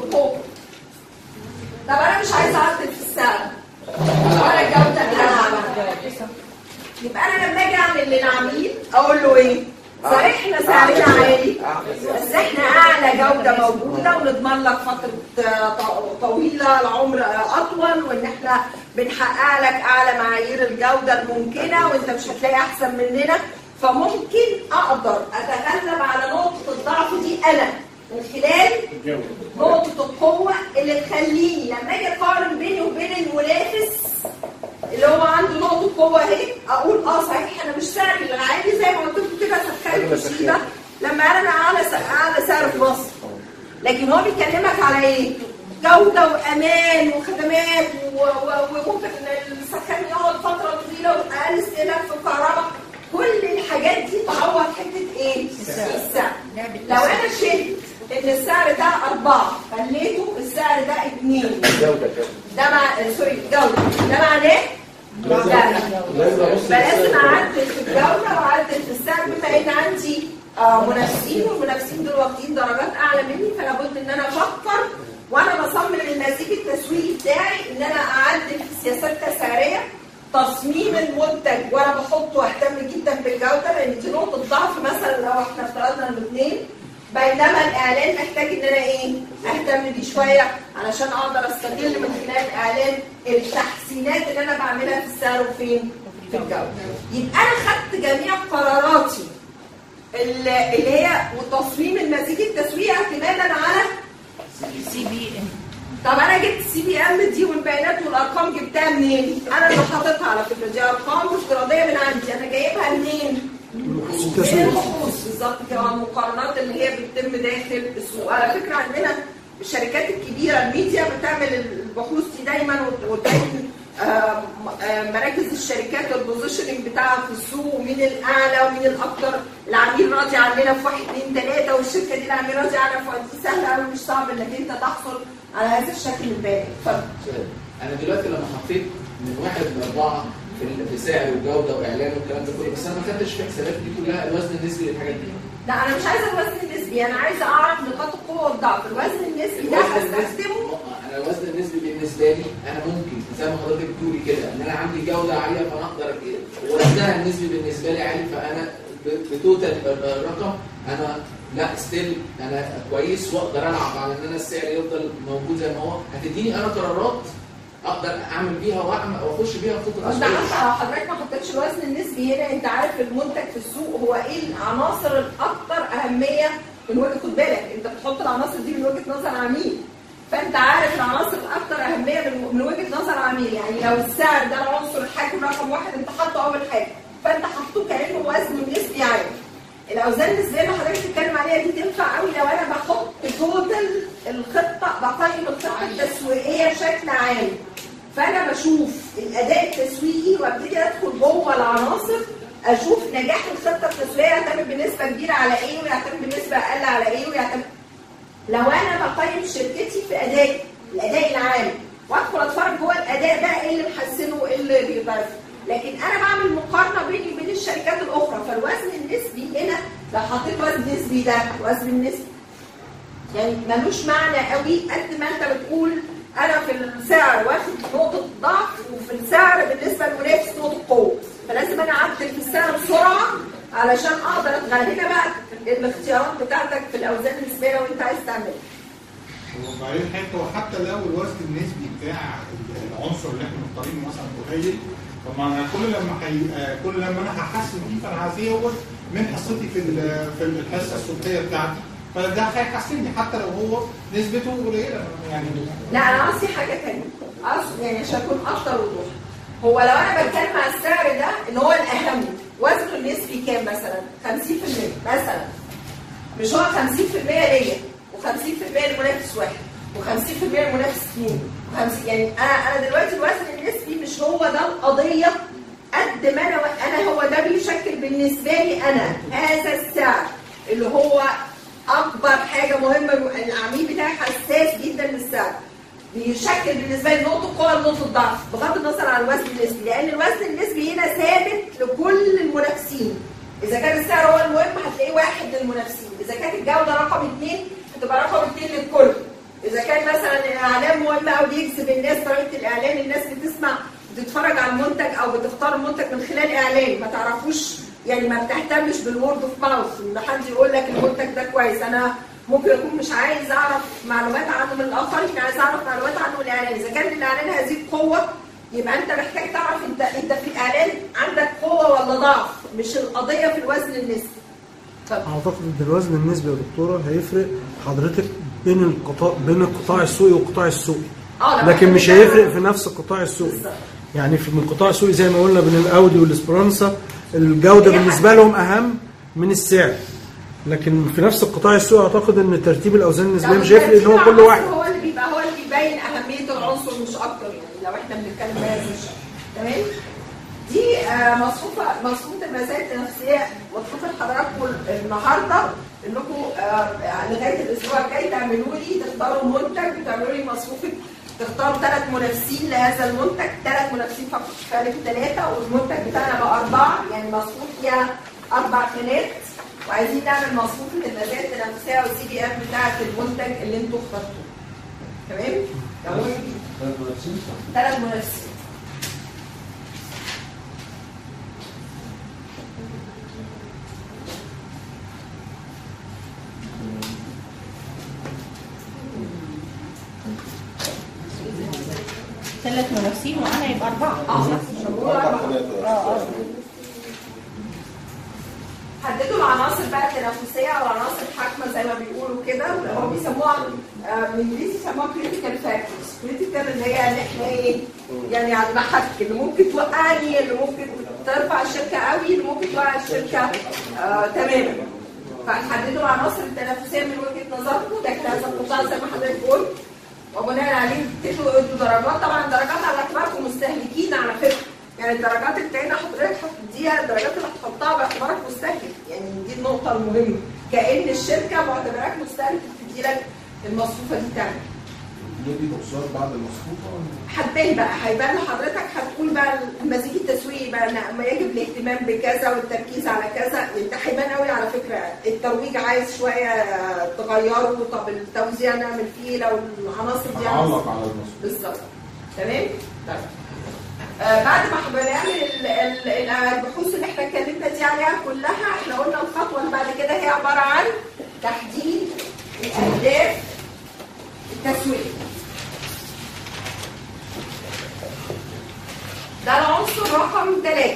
طب انا مش عايزه اعدل في السعر ولا الجوده الاعلى، يبقى انا لما اجي اعمل للعميل اقول له ايه؟ صحيح احنا سعرنا عالي بس احنا اعلى جوده موجوده ونضمن لك فتره طويله العمر اطول، وان احنا بنحقق لك اعلى معايير الجوده الممكنه وانت مش هتلاقي احسن مننا، فممكن اقدر اتغلب على نقطه الضعف دي انا من خلال نقطه القوه اللي تخليني لما اجي اقارن بيني وبين المنافس اللي هو عنده نقطة قوة اهي اقول اه صحيح انا مش سعري العالي زي ما قلت لكم كده سخان الشيبة لما انا اعلى اعلى سعر في مصر، لكن هو بيكلمك على ايه؟ جودة وامان وخدمات وممكن السخان يقعد فترة طويلة واقل استهلاك في الكهرباء، كل الحاجات دي تعوض حتة ايه؟ السعر. لو انا شلت ان السعر ده أربعة خليته السعر ده اثنين، ده مع سوري جودة، ده معناه فلازم اعدل في الجوده واعدل في السعر بما ان عندي آه منافسين، والمنافسين دول واخدين درجات اعلى مني، فلا بد ان انا افكر وانا بصمم المزيج التسويقي بتاعي ان انا اعدل في السياسات التسعيريه، تصميم المنتج وانا بحطه واهتم جدا بالجوده لان دي نقطه ضعف مثلا لو احنا افترضنا الاثنين، بينما الاعلان محتاج ان انا ايه؟ اهتم بيه شويه علشان اقدر استغل من خلال الاعلان التحسينات اللي انا بعملها في السعر وفين؟ في الجوده. يبقى انا خدت جميع قراراتي اللي هي وتصميم المزيج التسويقي اعتمادا على سي بي ام. طب انا جبت السي بي ام دي والبيانات والارقام جبتها منين؟ انا اللي حاططها على فكره، دي ارقام افتراضيه من عندي، انا جايبها منين؟ البحوث بالظبط كده، المقارنات اللي هي بتتم داخل السوق. على فكره عندنا الشركات الكبيره الميديا بتعمل البحوث دي دايما وتبين مراكز الشركات البوزيشننج بتاعها في السوق ومين الاعلى ومين الاكثر العميل راضي عننا في واحد اثنين ثلاثه، والشركه دي العميل راضي عنها في واحد. سهل قوي مش صعب انك انت تحصل على هذا الشكل من البيانات. اتفضل. انا دلوقتي لما حطيت من واحد لاربعه في سعر وجوده واعلان والكلام ده كله، بس انا ما خدتش في حسابات دي كلها الوزن النسبي للحاجات دي. لا انا مش عايزه الوزن النسبي، انا عايزه اعرف نقاط القوه والضعف. الوزن النسبي ده هستخدمه. انا الوزن النسبي بالنسبه لي انا ممكن زي ما حضرتك بتقولي كده ان انا عندي جوده عاليه فانا اقدر وزنها النسبي بالنسبه لي عالي، فانا بتوتال الرقم انا لا ستيل انا كويس واقدر العب على ان انا السعر يفضل موجود زي ما هو. هتديني انا قرارات اقدر اعمل بيها واعمل واخش بيها خطه تسويق. انت حضرتك ما حطيتش الوزن النسبي هنا، انت عارف المنتج في السوق هو ايه العناصر الاكثر اهميه من وجهه، خد بالك انت بتحط العناصر دي من وجهه نظر عميل، فانت عارف العناصر الاكثر اهميه من وجهه نظر عميل. يعني لو السعر ده العنصر الحاكم رقم واحد انت حاطه اول حاجه، فانت حاطه كانه وزن نسبي عالي. الاوزان النسبيه اللي حضرتك بتتكلم عليها دي تنفع قوي لو انا بحط توتال الخطه، بقيم الخطه التسويقيه بشكل عام، فانا بشوف الاداء التسويقي وابتدي ادخل جوه العناصر اشوف نجاح الخطه التسويقيه يعتمد بنسبه كبيره على ايه ويعتمد بنسبه اقل على ايه ويعتمد. لو انا بقيم شركتي في ادائي الاداء العام وادخل اتفرج جوه الاداء ده ايه اللي محسنه وايه اللي بيضعفه، لكن انا بعمل مقارنه بيني وبين الشركات الاخرى، فالوزن النسبي هنا لو حطيت وزن نسبي ده وزن النسبي يعني ملوش معنى قوي قد ما انت بتقول انا في السعر واخد نقطه ضعف، وفي السعر بالنسبه للمنافس نقطه قوه، فلازم انا اعدل في السعر بسرعه علشان اقدر اتغلب. هنا بقى الاختيارات بتاعتك في الاوزان النسبيه لو انت عايز تعملها. وبعدين حته وحتى لو الوزن النسبي بتاع العنصر اللي احنا مختارينه مثلا قليل، طب ما انا كل لما حي... كل لما انا هحسن فيه فانا هزود من حصتي في في الحصه السلوكيه بتاعتي، فده هيحسنني حتى لو هو نسبته قليله يعني. لا انا قصدي حاجه ثانيه، قصدي يعني عشان اكون اكتر وضوح. هو لو انا بتكلم على السعر ده ان هو الاهم، وزنه النسبي كام مثلا؟ خمسين في المية مثلا. مش هو خمسين في المية ليا وخمسين في المية لمنافس واحد وخمسين في المية لمنافس اثنين، يعني انا انا دلوقتي الوزن النسبي مش هو ده القضيه قد ما انا انا هو ده بيشكل بالنسبه لي انا هذا السعر اللي هو اكبر حاجه مهمه. العميل بتاعي حساس جدا للسعر، بيشكل بالنسبه لي نقطه قوه نقطه ضعف بغض النظر عن الوزن النسبي، لان الوزن النسبي هنا ثابت لكل المنافسين. اذا كان السعر هو المهم هتلاقيه واحد للمنافسين، اذا كانت الجوده رقم اثنين هتبقى رقم اثنين للكل. اذا كان مثلا الاعلام مهم او بيجذب الناس، طريقه الاعلان الناس بتسمع بتتفرج على المنتج او بتختار المنتج من خلال اعلان، ما تعرفوش يعني ما بتهتمش بالورد اوف ماوث ان حد يقول لك المنتج ده كويس. انا ممكن اكون مش عايز اعرف معلومات عنه من الاخرين، عايز اعرف معلومات عنه من الاعلان. اذا كان الاعلان هذه القوه يبقى انت محتاج تعرف انت انت في الاعلان عندك قوه ولا ضعف، مش القضيه في الوزن النسبي. اعتقد ان الوزن النسبي يا دكتوره هيفرق حضرتك بين القطاع بين القطاع السوقي والقطاع السوقي، لكن مش هيفرق في نفس القطاع السوقي. يعني في من القطاع السوقي زي ما قلنا بين الاودي والاسبرانسا الجوده بالنسبه لهم اهم من السعر، لكن في نفس القطاع السوقي اعتقد ان ترتيب الاوزان النسبيه مش هيفرق ان هو كل واحد هو اللي بيبقى هو اللي بيبين اهميه العنصر مش اكتر، يعني لو احنا بنتكلم بهذا الشكل. تمام؟ دي آه مصفوفه مصفوفه المزايا التنافسيه مطلوب لحضراتكم النهارده انكم آه لغايه الاسبوع الجاي تعملوا لي تختاروا منتج وتعملوا لي مصفوفه، تختاروا ثلاث منافسين لهذا المنتج، ثلاث منافسين فقط كفايه ثلاثه، والمنتج بتاعنا بقى اربعه، يعني مصفوف فيها اربع خانات، وعايزين نعمل مصفوفه المزايا التنافسيه والسي بي اف بتاعه المنتج اللي انتوا اخترتوه. تمام؟ ثلاث منافسين؟ ثلاث منافسين. ثلاث منافسين وانا يبقى اربعه. اه اه حددوا العناصر بقى التنافسيه او العناصر الحاكمه زي ما بيقولوا كده، هو بيسموها بالانجليزي بيسموها كريتيكال فاكتورز. كريتيكال اللي هي ان احنا ايه؟ يعني على المحك اللي ممكن توقعني، اللي ممكن ترفع الشركه قوي، اللي ممكن توقع الشركه آه تماما. فحددوا العناصر التنافسيه من وجهه نظركم، ده كده القطاع زي ما حضرتك قلت، وبناء عليه تدوا ادوا درجات. طبعا درجات على اعتباركم مستهلكين على فكره، يعني الدرجات التانية حضرتك هتديها الدرجات اللي هتحطها باعتبارك مستهلك، يعني دي النقطة المهمة، كأن الشركة معتبراك مستهلك بتديلك المصفوفة دي تاني. دي تقصير بعد المصفوفة؟ هتبان بقى، هيبان لحضرتك، هتقول بقى المزيج التسويقي بقى ما يجب الاهتمام بكذا والتركيز على كذا. انت هيبان قوي على فكرة الترويج عايز شوية تغيره، طب التوزيع نعمل فيه لو العناصر دي هنعلق على المصفوفة بالظبط. تمام؟ طيب آه بعد ما بنعمل البحوث اللي احنا اتكلمنا دي عليها كلها، احنا قلنا الخطوه اللي بعد كده هي عباره عن تحديد الاهداف التسويقيه. ده العنصر رقم ثلاثه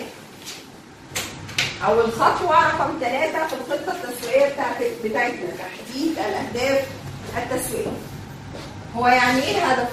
او الخطوه رقم ثلاثه في الخطه التسويقيه بتاعت بتاعتنا، تحديد الاهداف التسويقيه. هو يعني ايه هدف؟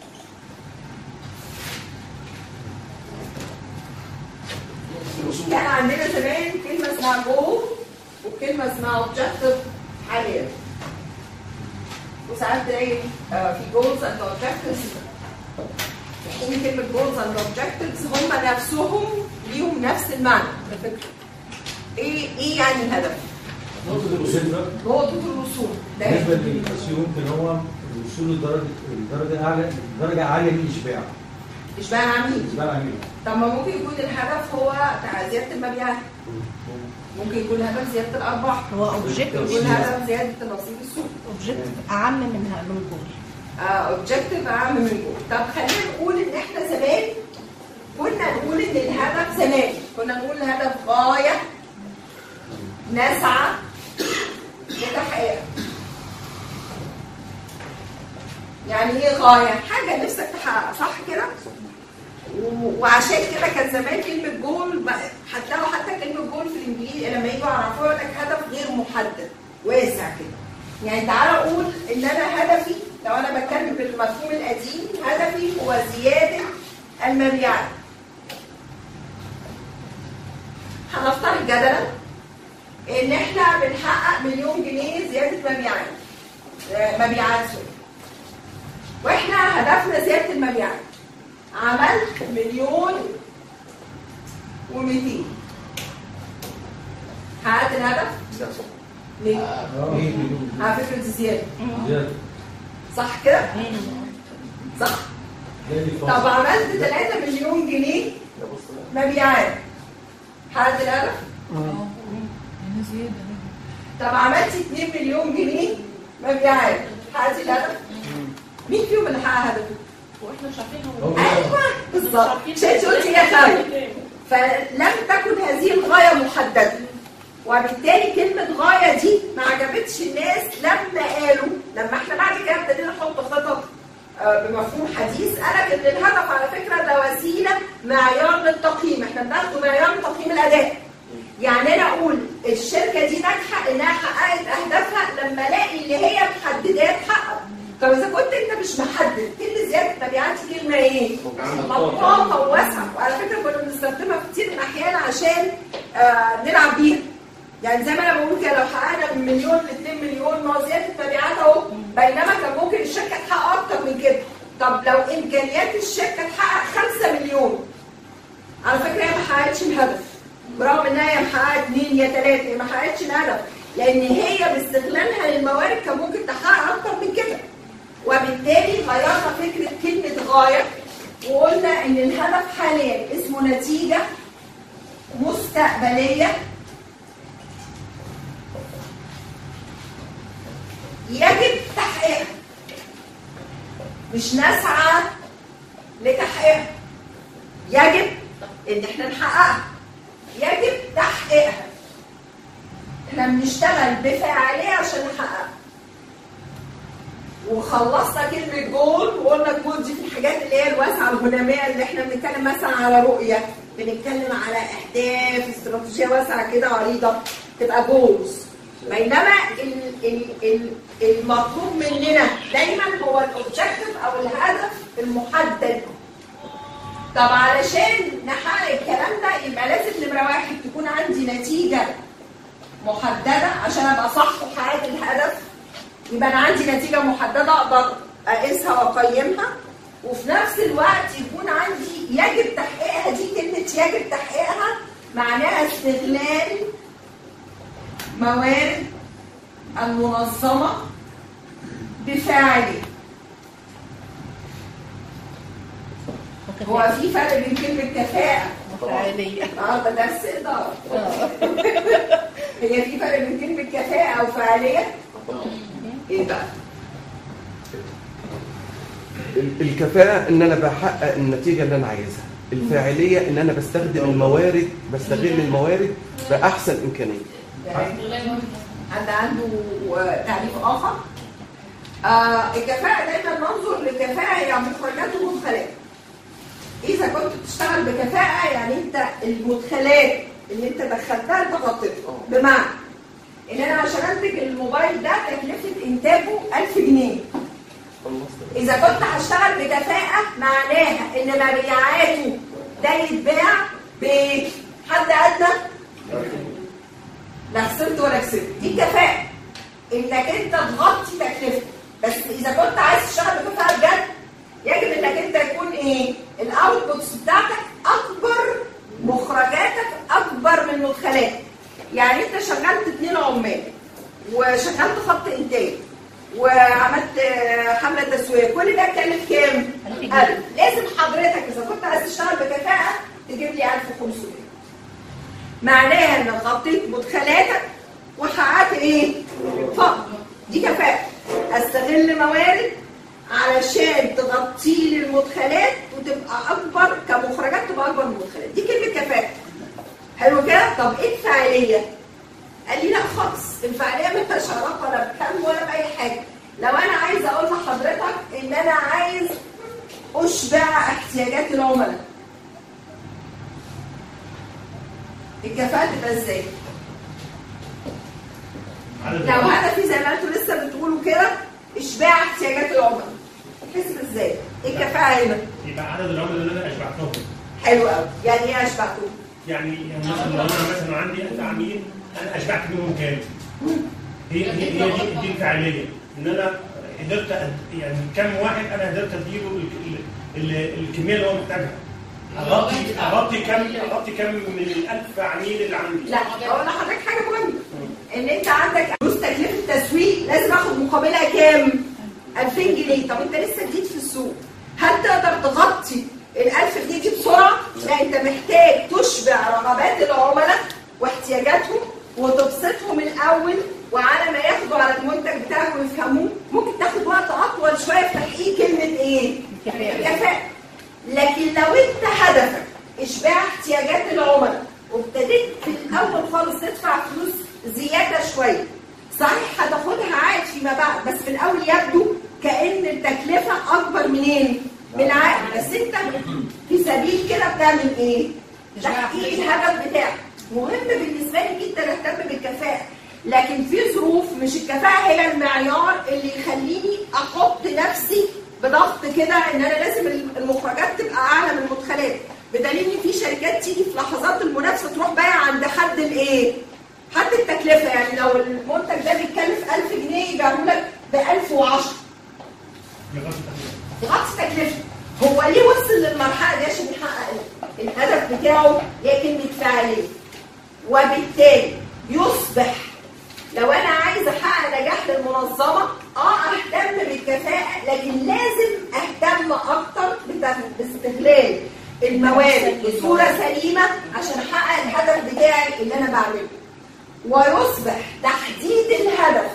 كان عندنا زمان كلمة اسمها جول وكلمة اسمها اوبجكتيف حاليا، وساعات تلاقي في جولز اند اوبجكتيفز، تقول كلمة جولز اند اوبجكتيفز هم نفسهم ليهم نفس المعنى على فكرة. ايه ايه يعني الهدف؟ نقطة الوصول. نقطة الوصول. بالنسبة للتسويق ممكن هو الوصول لدرجة الدرجة أعلى درجة عالية من الإشباع. إشباع العميل. إشباع العميل. طب ما ممكن يكون الهدف هو زيادة المبيعات. ممكن يكون الهدف زيادة الأرباح. هو اوبجكتيف. يكون الهدف زيادة النصيب السوق. اوبجكتيف أعم من من الجول. اوبجكتيف اعمل من جول. طب خلينا نقول ان احنا زمان كنا نقول ان الهدف زمان كنا نقول الهدف غايه نسعى لتحقيقها. يعني ايه غايه؟ حاجه نفسك تحققها، صح كده؟ وعشان كده كان زمان كلمه جول، هتلاقوا حتى كلمه جول في الانجليزي لما يجوا يعرفوها يقول لك هدف غير محدد واسع كده. يعني تعالى اقول ان انا هدفي، لو انا بتكلم بالمفهوم القديم، هدفي هو زياده المبيعات. هنفترض جدلا ان احنا بنحقق مليون جنيه زياده مبيعات مبيعات سوري، واحنا هدفنا زياده المبيعات. عملت مليون ومئتين، حققت الهدف؟ ليه؟ على فكره الزياده صح كده؟ صح؟ طب عملت ثلاثة مليون جنيه مبيعات، حققت الهدف؟ اه زياده. طب عملت اتنين مليون جنيه مبيعات، حققت الهدف؟ مين فيهم اللي حقق هدفه؟ واحنا مش عارفين. ايوه بالظبط، عشان قلت يا خالد. فلم تكن هذه الغايه محدده، وبالتالي كلمه غايه دي ما عجبتش الناس لما قالوا، لما احنا بعد كده ابتدينا نحط خطط بمفهوم حديث، قالك ان الهدف على فكره ده وسيله معيار للتقييم. احنا بناخده معيار لتقييم الاداء. يعني انا اقول الشركه دي ناجحه انها حققت اهدافها لما الاقي اللي هي محدداه تحقق. طب اذا كنت انت مش محدد، كلمه زياده مبيعات كلمه ايه؟ مطاطه وواسعه، وعلى فكره كنا بنستخدمها في كتير من الاحيان عشان آه نلعب بيها. يعني زي ما انا بقول كده، لو حققنا من مليون ل اتنين مليون ما هو زياده مبيعات اهو، بينما كان ممكن الشركه تحقق اكتر من كده. طب لو امكانيات الشركه تحقق خمسة مليون، على فكره هي ما حققتش الهدف، برغم انها هي محققه اتنين يا ثلاثه، هي ما حققتش الهدف، لان هي باستغلالها للموارد كان ممكن تحقق اكتر من كده. وبالتالي غيرنا فكره كلمه غايه، وقلنا ان الهدف حاليا اسمه نتيجه مستقبليه يجب تحقيقها، مش نسعى لتحقيقها، يجب ان احنا نحققها، يجب تحقيقها. احنا بنشتغل بفاعليه عشان نحققها. وخلصنا كلمه جول، وقلنا الجول دي في الحاجات اللي هي الواسعه الهناميه، اللي احنا بنتكلم مثلا على رؤيه، بنتكلم على اهداف استراتيجيه واسعه كده عريضه تبقى جولز. بينما المطلوب مننا دايما هو الاوبجكتيف او الهدف المحدد. طب علشان نحقق الكلام ده يبقى لازم نمره واحد تكون عندي نتيجه محدده عشان ابقى صح وحققت الهدف. يبقى انا عندي نتيجه محدده اقدر اقيسها واقيمها، وفي نفس الوقت يكون عندي يجب تحقيقها. دي كلمه يجب تحقيقها معناها استغلال موارد المنظمه بفاعليه. هو في فرق بين كلمه كفاءه وفاعليه؟ اه ده درس اداره. هي في فرق بين كلمه كفاءه وفاعليه؟ ايه بقى؟ الكفاءة ان انا بحقق النتيجة اللي انا عايزها، الفاعلية ان انا بستخدم الموارد، بستغل الموارد باحسن امكانية. حد عنده تعريف اخر؟ آه الكفاءة دايما ننظر للكفاءة هي مخرجات ومدخلات. اذا كنت بتشتغل بكفاءة يعني انت المدخلات اللي انت دخلتها انت غطيتها، بمعنى ان انا عشان انتج الموبايل ده تكلفه انتاجه ألف جنيه. اذا كنت هشتغل بكفاءه معناها ان مبيعاته ده يتباع بحد ادنى، لا خسرت ولا كسبت. دي كفاءه انك انت تغطي تكلفته. بس اذا كنت عايز تشتغل بكفاءه بجد يجب انك انت يكون ايه؟ الاوتبوتس بتاعتك اكبر، مخرجاتك اكبر من مدخلاتك. يعني انت شغلت اتنين عمال وشغلت خط انتاج وعملت حمله تسويق، كل ده كلف كام؟ ألف. لازم حضرتك اذا كنت عايز تشتغل بكفاءه تجيب لي ألف وخمسمية. معناها انك غطيت مدخلاتك وحققت ايه؟ فقط. دي كفاءه. استغل موارد علشان تغطي لي المدخلات وتبقى اكبر كمخرجات، تبقى اكبر من المدخلات. دي كلمه كفاءه. حلو كده؟ طب ايه الفاعليه؟ قال لي لا خالص، الفاعليه مالهاش علاقه لا بكم ولا باي حاجه. لو انا عايزه اقول لحضرتك ان انا عايز اشبع احتياجات العملاء، الكفاءه تبقى ازاي؟ لو هدفي زي ما انتوا لسه بتقولوا كده اشباع احتياجات العملاء، تحسب ازاي؟ ايه الكفاءه هنا؟ يبقى عدد العملاء اللي انا اشبعتهم. حلو قوي. يعني ايه اشبعتهم؟ يعني يعني مثلا لو انا مثلا عندي ألف عميل انا اشبعت منهم كام؟ هي هي هي دي, دي الفاعليه، ان انا قدرت يعني كم واحد انا قدرت اديله الكميه اللي هو محتاجها. اغطي اغطي كم اغطي كم من الألف عميل اللي عندي. لا اقول لحضرتك حاجه مهمه، ان انت عندك فلوس تكلفه تسويق لازم اخد مقابلها كام؟ ألفين جنيه. طب انت لسه جديد في السوق، هل تقدر تغطي الألف جنيه دي بسرعه؟ لا، انت محتاج تشبع رغبات العملاء واحتياجاتهم وتبسطهم الاول، وعلى ما ياخدوا على المنتج بتاعك ويفهموه ممكن تاخد وقت اطول شويه في تحقيق كلمه ايه؟ كفاءه. لكن لو انت هدفك اشباع احتياجات العملاء وابتديت في الاول خالص تدفع فلوس زياده شويه، صحيح هتاخدها عائد فيما بعد، بس في الاول يبدو كأن التكلفه اكبر منين؟ من العائد، بس انت في سبيل كده بتعمل ايه؟ تحقيق الهدف بتاعك. مهم بالنسبه لي جدا اهتم بالكفاءه، لكن في ظروف مش الكفاءه هي المعيار اللي يخليني احط نفسي بضغط كده ان انا لازم المخرجات تبقى اعلى من المدخلات، بدليل ان في شركات تيجي في لحظات المنافسه تروح بايعه عند حد الايه؟ حد التكلفه. يعني لو المنتج ده بيتكلف ألف جنيه يبيعه لك ب ألف وعشرة. يغطي تكلفه. هو ليه وصل للمرحله دي؟ عشان يحقق الهدف بتاعه، هي كلمه فاعليه. وبالتالي يصبح لو انا عايز احقق نجاح للمنظمه اه اهتم بالكفاءه، لكن لازم اهتم اكتر باستغلال الموارد بصوره سليمه عشان احقق الهدف بتاعي اللي انا بعمله. ويصبح تحديد الهدف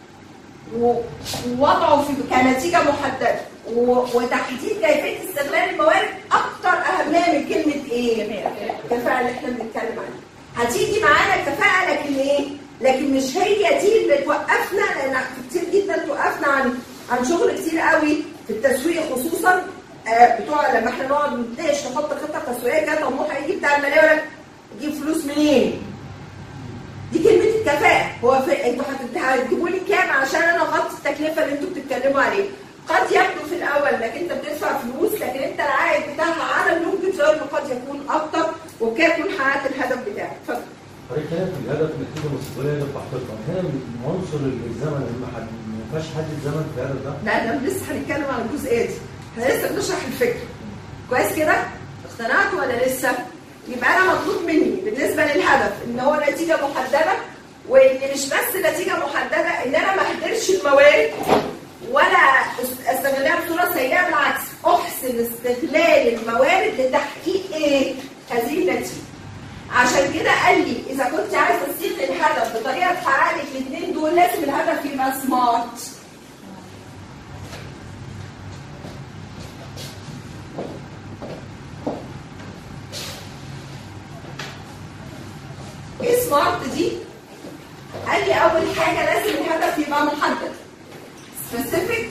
ووضعه في كنتيجه محدده وتحديد كيفيه استغلال الموارد اكتر اهميه من كلمه ايه؟ الكفاءه اللي احنا بنتكلم عنها. هتيجي معانا الكفاءه لكن ايه؟ لكن مش هي دي اللي توقفنا، لان كتير جدا توقفنا عن عن شغل كتير قوي في التسويق، خصوصا آه بتوع لما احنا نقعد نتناقش نحط خطه تسويقيه كده، طموح هيجي بتاع الماليه يقول لك تجيب فلوس منين؟ دي كلمه الكفاءه. هو في انتوا هتجيبوا لي كام عشان انا اغطي التكلفه اللي انتوا بتتكلموا عليها؟ قد يبدو في الاول انك انت بتدفع فلوس، لكن انت العائد بتاعها على ممكن تقول قد يكون اكتر، وبكده تكون حققت الهدف بتاعك. اتفضل. حضرتك هنا في الهدف النتيجه المستقبليه اللي بتحققها، هنا من عنصر الزمن اللي ما ينفعش حدد زمن في الهدف ده؟ لا ده لسه هنتكلم عن الجزئيه دي، احنا لسه بنشرح الفكره. كويس كده؟ اقتنعتوا ولا لسه؟ يبقى انا مطلوب مني بالنسبه للهدف ان هو نتيجه محدده، وان مش بس نتيجه محدده ان انا ما اهدرش الموارد ولا استغلها بصوره سيئه، بالعكس احسن استغلال الموارد لتحقيق ايه؟ هذه النتيجه. عشان كده قال لي اذا كنت عايز تصيغ الهدف بطريقه تحقق لك الاثنين دول لازم الهدف يبقى سمارت. ايه سمارت دي؟ قال لي اول حاجه لازم الهدف يبقى محدد. سبيسيفيك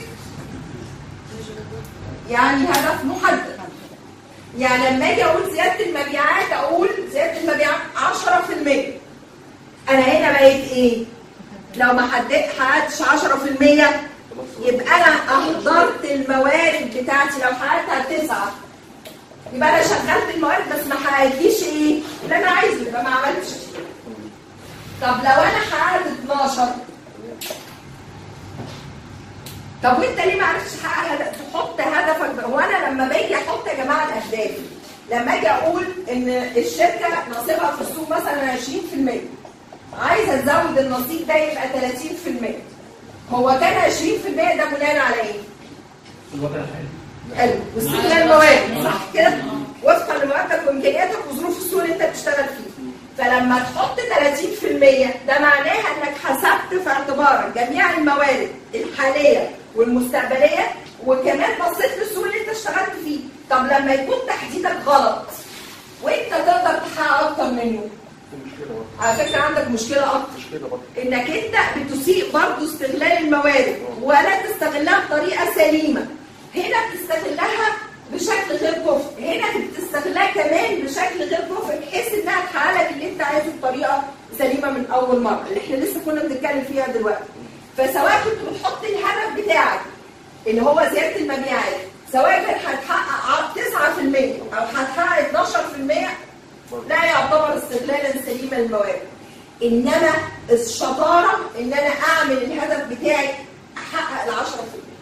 يعني هدف محدد. يعني لما اجي اقول زياده المبيعات اقول زياده المبيعات عشرة في المية. انا هنا بقيت ايه؟ لو ما حققتش عشرة في المية يبقى انا اهدرت الموارد بتاعتي. لو حققتها تسعة يبقى انا شغلت الموارد بس ما حققتليش ايه؟ اللي انا عايزه، يبقى ما عملتش. طب لو انا حققت اتناشر، طب وانت ليه ما عرفتش تحقق هدف؟ تحط هدفك. هو انا لما باجي احط يا جماعه الاهداف، لما اجي اقول ان الشركه نصيبها في السوق مثلا عشرين في المية، عايزه ازود النصيب ده يبقى ثلاثين في المية. هو كان عشرين في المية ده بناء على ايه؟ الوضع الحالي. حلو، واستغلال الموارد، صح كده؟ وفقا لمواردك وامكانياتك وظروف السوق اللي انت بتشتغل فيه. فلما تحط ثلاثين في المية ده معناها انك حسبت في اعتبارك جميع الموارد الحاليه والمستقبليه، وكمان بصيت للسوق اللي انت اشتغلت فيه. طب لما يكون تحديدك غلط وانت تقدر تحقق اكتر منه، على فكره عندك مشكله اكتر، انك انت بتسيء برضه استغلال الموارد ولا تستغلها بطريقه سليمه. هنا بتستغلها بشكل غير كفء، هنا بتستغلها كمان بشكل غير كفء بحيث انها تحقق لك اللي انت عايزه بطريقه سليمه من اول مره، اللي احنا لسه كنا بنتكلم فيها دلوقتي. فسواء كنت بتحط الهدف بتاعك اللي هو زياده المبيعات، سواء كان هتحقق تسعة في المية او هتحقق اتناشر في المية، لا يعتبر استغلالا سليما للموارد. انما الشطاره ان انا اعمل الهدف بتاعي احقق ال عشرة في المية.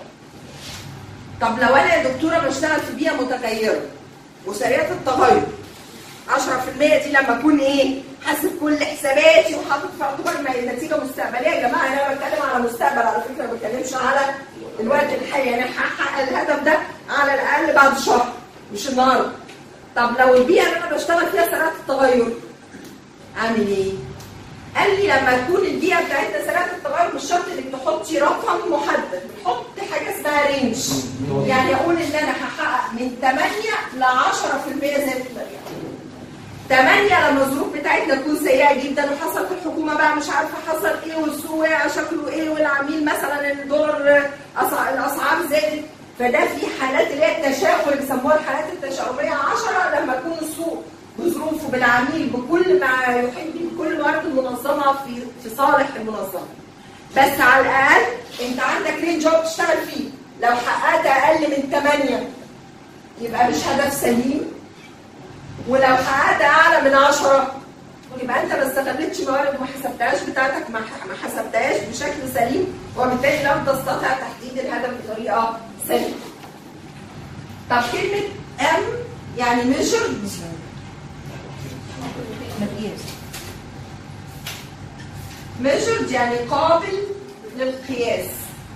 طب لو انا يا دكتوره بشتغل في بيئه متغيره وسريعه التغير، عشرة في المية دي لما اكون ايه؟ حاسب كل حساباتي وحاطط في اعتبار النتيجه مستقبليه. يا جماعه انا بتكلم على مستقبل على فكره، ما بتكلمش على الوقت الحالي. يعني هحقق الهدف ده على الاقل بعد شهر مش النهارده. طب لو البيئه اللي انا بشتغل فيها سريعه التغير اعمل ايه؟ قال لي لما تكون البيئه بتاعتنا سريعه التغير مش شرط انك تحطي رقم محدد، بتحط حاجه اسمها رينج. يعني اقول ان انا هحقق من ثمانية ل عشرة في المية زي ما ثمانية لما الظروف بتاعتنا تكون سيئه جدا وحصل في الحكومه بقى مش عارفه حصل ايه والسوق وقع شكله ايه والعميل مثلا الدولار الاسعار زادت، فده في حالات اللي هي التشاؤم اللي بيسموها الحالات التشاؤميه. عشرة لما يكون السوق بظروفه بالعميل بكل ما يحب بكل موارد المنظمه في في صالح المنظمه. بس على الاقل انت عندك رينج بتشتغل فيه، لو حققت اقل من ثمانية يبقى مش هدف سليم، ولو حققت اعلى من عشرة يبقى انت ما استغلتش موارد ما حسبتهاش بتاعتك، ما حسبتهاش بشكل سليم، وبالتالي لم تستطع تحديد الهدف بطريقه سليمه. طب كلمه ام يعني ميجرد، ميجرد يعني قابل للقياس.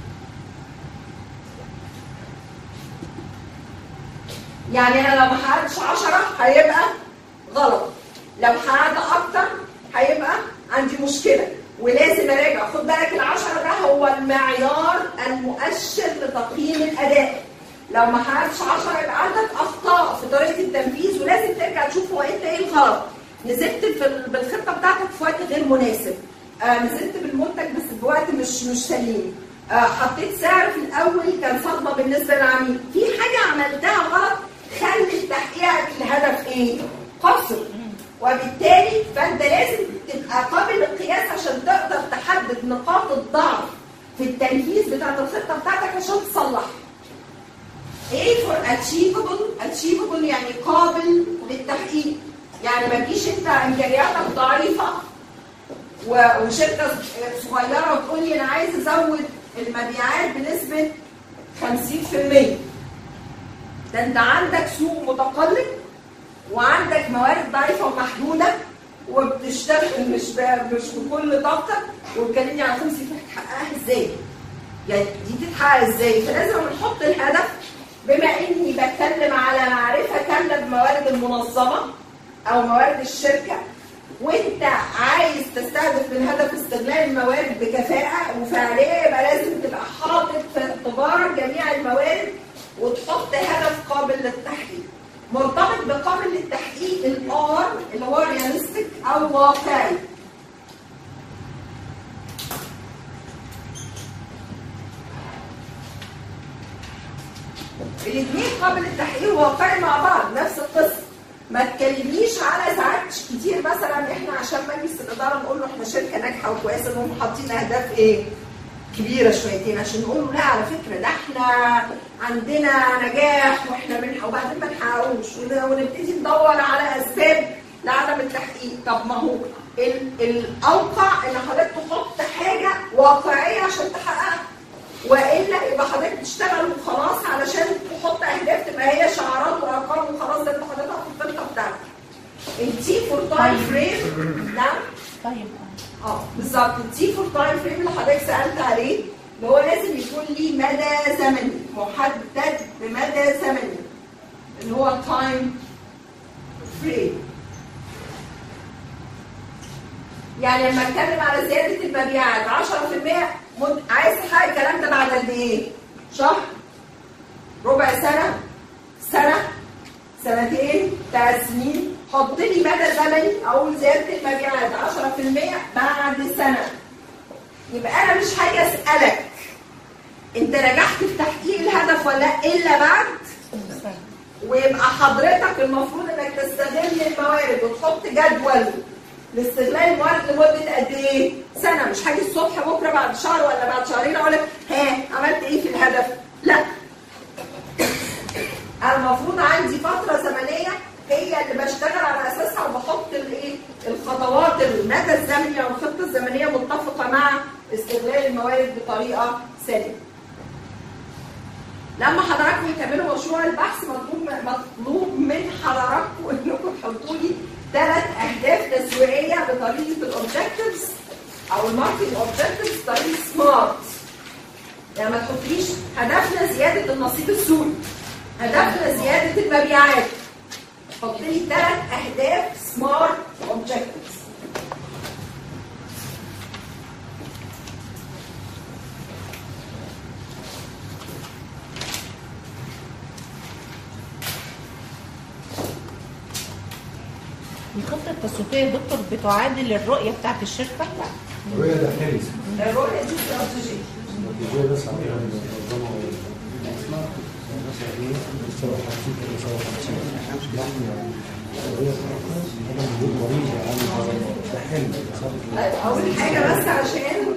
يعني انا لو ما حققتش عشرة هيبقى غلط، لو حققت اكتر هيبقى عندي مشكله ولازم اراجع. خد بالك العشرة ده هو المعيار المؤشر لتقييم الاداء. لو ما حققتش عشرة يبقى عندك اخطاء في طريقه التنفيذ ولازم ترجع تشوف هو انت ايه الغلط. نزلت بالخطه بتاعتك في وقت غير مناسب، آه نزلت بالمنتج بس بوقت مش مش سليم، آه حطيت سعر في الاول كان صدمه بالنسبه للعميل، في حاجه عملتها غلط خلت تحقيقك الهدف ايه؟ قصر. وبالتالي فانت لازم تبقى قابل للقياس عشان تقدر تحدد نقاط الضعف في التنفيذ بتاعت الخطه بتاعتك عشان تصلحها. ايه فور اتشيفبل؟ اتشيفبل يعني قابل للتحقيق. يعني ما تجيش انت امكانياتك ضعيفه وشركه صغيره وتقول لي انا عايز ازود المبيعات بنسبه خمسين في المية. ده انت عندك سوق متقلب وعندك موارد ضعيفه ومحدوده وبتشتغل مش مش بكل طاقتك، وتكلمني على خمسين في المية هتحققها ازاي؟ يعني دي تتحقق ازاي؟ فلازم نحط الهدف بما اني بتكلم على معرفه كامله بموارد المنظمه او موارد الشركه، وانت عايز تستهدف من هدف استغلال الموارد بكفاءه وفعاليه، يبقى لازم تبقى حاطط في اعتبارك جميع الموارد وتحط هدف قابل للتحقيق. مرتبط بقابل للتحقيق الار اللي هو رياليستيك او واقعي. الاثنين قابل للتحقيق وواقعي مع بعض نفس القصه. ما تكلمنيش على ساعات كتير مثلا احنا عشان مجلس الاداره نقول له احنا شركه ناجحه وكويسه انهم حاطين اهداف ايه؟ كبيره شويتين عشان نقول له لا على فكره ده احنا عندنا نجاح واحنا بنحقق وبعدين ما نحققوش ونبتدي ندور على اسباب لعدم التحقيق. طب ما هو الاوقع ان حضرتك تحط حاجه واقعيه عشان تحققها، والا يبقى حضرتك تشتغل وخلاص علشان تحط اهداف تبقى هي شعارات وارقام وخلاص زي ما حضرتك في الخطه بتاعتك. التي فور تايم فريم نعم؟ طيب اه بالظبط التي فور تايم فريم اللي حضرتك سالت عليه اللي هو لازم يكون ليه مدى زمني محدد بمدى زمني اللي هو تايم فريم. يعني لما اتكلم على زياده المبيعات عشرة في المية عايز تحقق الكلام ده بعد قد ايه؟ شهر؟ ربع سنه، سنه، سنتين، ثلاث سنين. حط لي مدى زمني اقول زياده المبيعات عشرة في المية بعد سنه. يبقى انا مش حاجه اسالك انت نجحت في تحقيق الهدف ولا لا الا بعد. ويبقى حضرتك المفروض انك تستغل الموارد وتحط جدول لاستغلال الموارد لمده قد ايه؟ سنه. مش هاجي الصبح بكره بعد شهر ولا بعد شهرين اقول لك ها عملت ايه في الهدف؟ لا. المفروض عندي فتره زمنيه هي اللي بشتغل على اساسها وبحط الايه؟ الخطوات المدى الزمني او الخطه الزمنيه متفقه مع استغلال الموارد بطريقه سليمه. لما حضراتكم تعملوا مشروع البحث مطلوب مطلوب من حضراتكم انكم تحطوا لي ثلاث اهداف تسويقيه بطريقه الاوبجكتيفز او الماركتنج اوبجكتيفز بطريقه سمارت. يعني ما تحطليش هدفنا زياده النصيب السوري، هدفنا زياده المبيعات. حط لي ثلاث اهداف سمارت اوبجكتيفز. الخطة التسويقية يا دكتور بتعادل الرؤية بتاعت الشركة؟ الرؤية داخلية. الرؤية دي استراتيجية. استراتيجية بس عليها منظمة أول حاجة بس عشان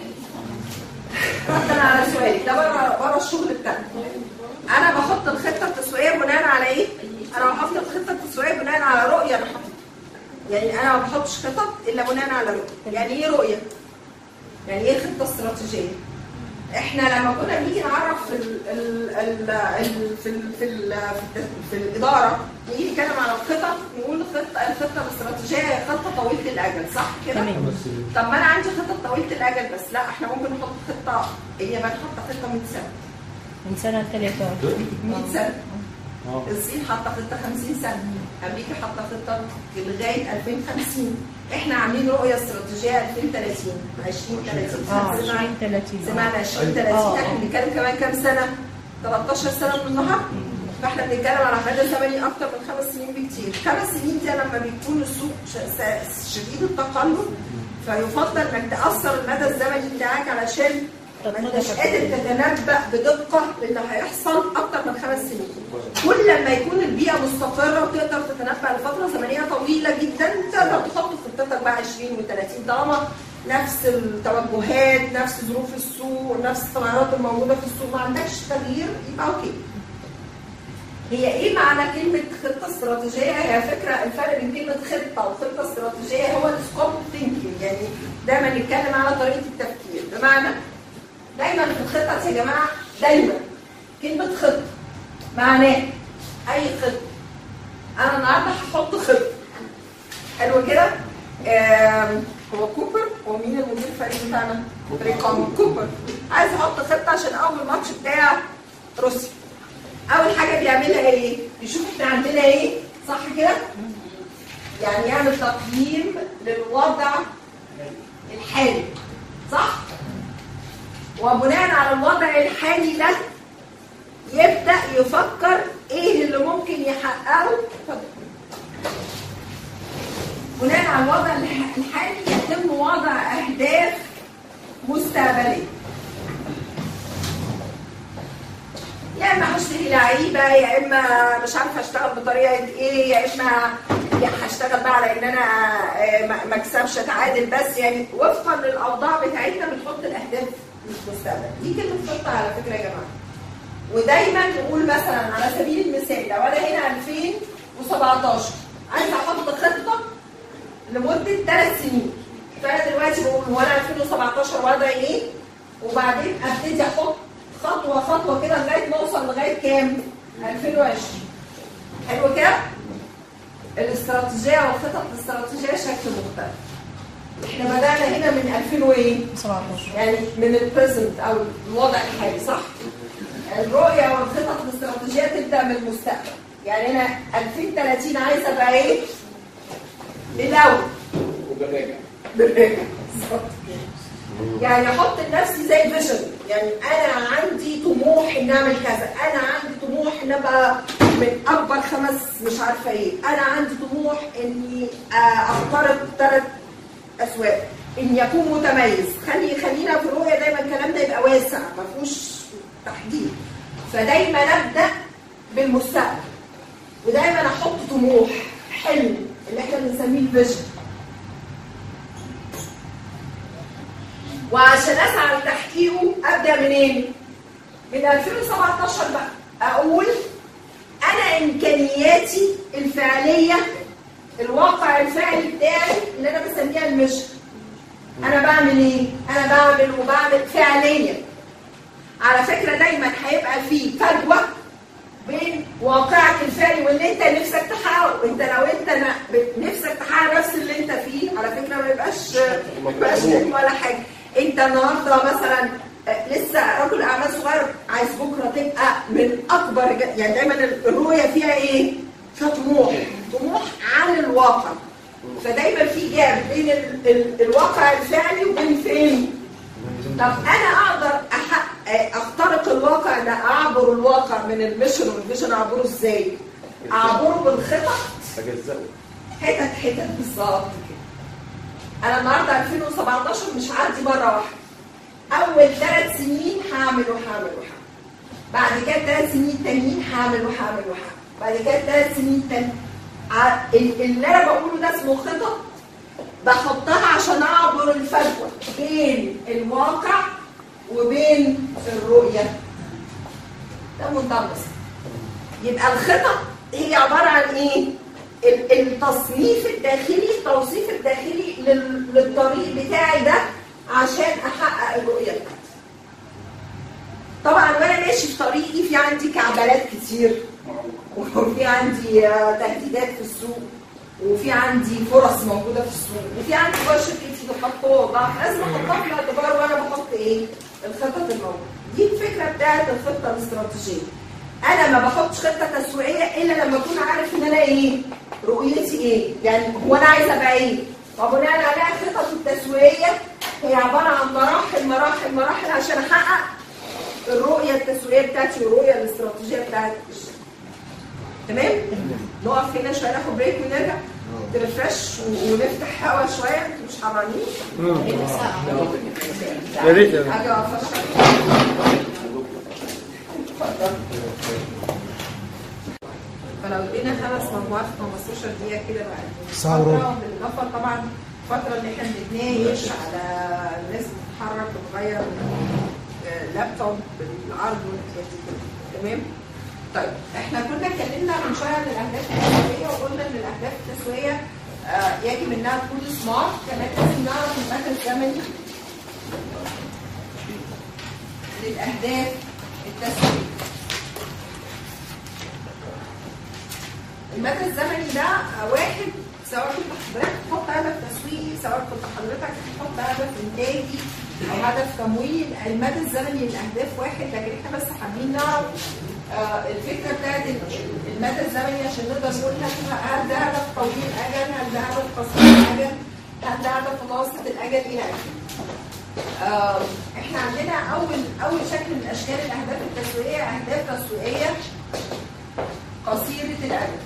ردنا على سؤالي ده بره بره الشغل بتاعنا. أنا بحط الخطة التسويقية بناء على إيه؟ أنا بحط الخطة التسويقية بناء على رؤية أنا حاططها. يعني أنا ما بحطش خطط إلا بناء على رؤية. يعني إيه رؤية؟ يعني إيه خطة استراتيجية؟ احنا لما كنا بنيجي نعرف في ال ال ال في ال في ال في الاداره نيجي نتكلم على الخطط نقول خطه الخطه الاستراتيجيه هي خطه طويله الاجل صح كده؟ طب ما انا عندي خطه طويله الاجل بس لا احنا ممكن نحط خطه هي بنحط خطه مية سنه. من سنه ثلاثة مية سنه. الصين حاطه خطه خمسين سنه، امريكا حاطه خطه لغايه ألفين وخمسين. احنا عاملين رؤيه استراتيجيه ألفين وثلاثين عشرين ثلاثين. اه عشرين ثلاثين سمعنا عشرين ثلاثين. احنا بنتكلم كمان كام سنه؟ تلتاشر سنه من النهارده. فاحنا بنتكلم على مدى زمني اكتر من خمس سنين بكتير. خمس سنين دي لما بيكون السوق شديد التقلب فيفضل انك تاثر المدى الزمني بتاعك علشان ما انتش قادر تتنبأ بدقه باللي هيحصل اكتر من خمس سنين. كل لما يكون البيئه مستقره وتقدر تتنبأ لفتره زمنيه طويله جدا تقدر تحط في خطتك بقى عشرين وثلاثين طالما نفس التوجهات، نفس ظروف السوق، نفس التغيرات الموجوده في السوق، ما عندكش تغيير يبقى اوكي. هي ايه معنى كلمه خطه استراتيجيه؟ هي فكره الفرق بين كلمه خطه وخطه استراتيجيه هو السكوب ثينكينج. يعني دايما نتكلم على طريقه التفكير. بمعنى دايما في الخطط يا جماعه دايما كلمه خطه معناه اي خطه. انا النهارده هحط خطه حلو كده. هو كوبر هو مين المدير الفريق بتاعنا؟ ريكون كوبر عايز احط خطه عشان اول ماتش بتاع روسيا. اول حاجه بيعملها ايه؟ يشوف احنا عندنا ايه صح كده؟ يعني يعمل تقييم للوضع الحالي صح؟ وبناء على الوضع الحالي ده يبدأ يفكر ايه اللي ممكن يحققه. بناء على الوضع الحالي يتم وضع اهداف مستقبليه. يا اما هشتري لعيبه، يا اما مش عارفه اشتغل بطريقه ايه، يا اما هشتغل بقى على ان انا ما اكسبش اتعادل بس. يعني وفقا للاوضاع بتاعتنا بنحط الاهداف المستقبل. دي كلمه خطه على فكره يا جماعه. ودايما نقول مثلا على سبيل المثال لو انا هنا ألفين وسبعتاشر عايزه احط خطه لمده ثلاث سنين، فانا دلوقتي بقول هو انا ألفين وسبعتاشر وضعي ايه؟ وبعدين ابتدي احط خطوه خطوه كده لغايه ما اوصل لغايه كام؟ ألفين وعشرين. حلو كده؟ الاستراتيجيه والخطط الاستراتيجيه شكل مختلف. احنا بدأنا هنا من ألفين وسبعتاشر يعني من البريزنت او الوضع الحالي صح؟ الرؤيه والخطط الاستراتيجيه تبدا من المستقبل. يعني انا ألفين وثلاثين عايزه ابقى ايه؟ الاول وبالراجع بالراجع بالظبط. يعني احط لنفسي زي فيجن يعني انا عندي طموح ان اعمل كذا، انا عندي طموح ان ابقى من اكبر خمس مش عارفه ايه، انا عندي طموح اني اخترق ثلاث اسواق، ان يكون متميز. خلي خلينا في الرؤيه دايما الكلام ده يبقى واسع ما فيهوش تحديد. فدايما ابدا بالمستقبل، ودايما احط طموح حلم اللي احنا بنسميه الفيجن، وعشان اسعى لتحقيقه ابدا منين؟ من ألفين وسبعتاشر بقى اقول انا امكانياتي الفعليه، الواقع الفعلي بتاعي اللي انا بسميها الميشن. انا بعمل ايه؟ انا بعمل وبعمل فعليا. على فكره دايما هيبقى في فجوه بين واقعك الفعلي واللي انت نفسك تحققه. انت لو انت نفسك تحقق نفس اللي انت فيه على فكره ما يبقاش ما يبقاش ولا حاجه. انت النهارده مثلا لسه رجل اعمال صغير، عايز بكره تبقى من اكبر، يعني دايما الرؤيه فيها ايه؟ فيها طموح، طموح عن الواقع. فدايما في جاب بين ال ال الواقع الفعلي وبين فين؟ طب انا اقدر احقق اخترق الواقع ده، اعبر الواقع من الميشن والفيجن، اعبره ازاي؟ اعبره بالخطط حتت حتت بالظبط كده. انا النهارده ألفين وسبعتاشر مش هعدي مره واحده. اول ثلاث سنين هعمل وهعمل وهعمل، بعد كده ثلاث سنين تانيين هعمل وهعمل وهعمل، بعد كده ثلاث سنين تاني. اللي انا بقوله ده اسمه خطط بحطها عشان اعبر الفجوه بين الواقع وبين الرؤيه. ده منتهى البساطه. يبقى الخطط هي عباره عن ايه؟ التصنيف الداخلي، التوصيف الداخلي للطريق بتاعي ده عشان احقق الرؤيه بتاعتي. طبعا وانا ماشي في طريقي في عندي كعبلات كتير، وفي عندي تهديدات في السوق، وفي عندي فرص موجوده في السوق، وفي عندي بشر كتير نقاط قوه وضعف لازم احطها في الاعتبار وانا بحط ايه؟ الخطط الموجوده. دي الفكره بتاعت الخطه الاستراتيجيه. انا ما بحطش خطه تسويقيه الا لما اكون عارف ان انا ايه؟ رؤيتي ايه؟ يعني هو انا عايزه ابقى ايه؟ وبناء عليها الخطط التسويقيه هي عباره عن مراحل مراحل مراحل عشان احقق الرؤيه التسويقيه بتاعتي والرؤيه الاستراتيجيه بتاعتي. تمام؟ نقف هنا شويه ناخد بريك ونرجع نرفرش ونفتح هوا شويه. انتوا مش حرانين؟ يا ريت يا حاجه واقفه فلو ادينا خمس مجموعات في خمستاشر دقيقه كده بقى ساعه وربع. بالاضافه طبعا الفتره اللي احنا بنتناقش على الناس بتتحرك وتغير لابتوب بالعرض والحاجات دي كده. تمام؟ طيب احنا كنا اتكلمنا من شويه عن الاهداف التسويقيه وقلنا ان الاهداف التسويقيه آه يجب انها تكون سمارت. كمان لازم نعرف المدى الزمني للاهداف التسويقيه. المدى الزمني ده واحد، سواء كنت حضرتك تحط هدف تسويقي، سواء كنت حضرتك تحط هدف انتاجي او هدف تمويل، المدى الزمني للاهداف واحد. لكن احنا بس حابين نعرف آه الفكره بتاعت المدى الزمني عشان نقدر نقول هل ده هدف طويل الاجل، هل ده هدف قصير الاجل، هل ده هدف متوسط الاجل الى اخره. آه احنا عندنا اول اول شكل من اشكال الاهداف التسويقيه اهداف تسويقيه قصيره الاجل.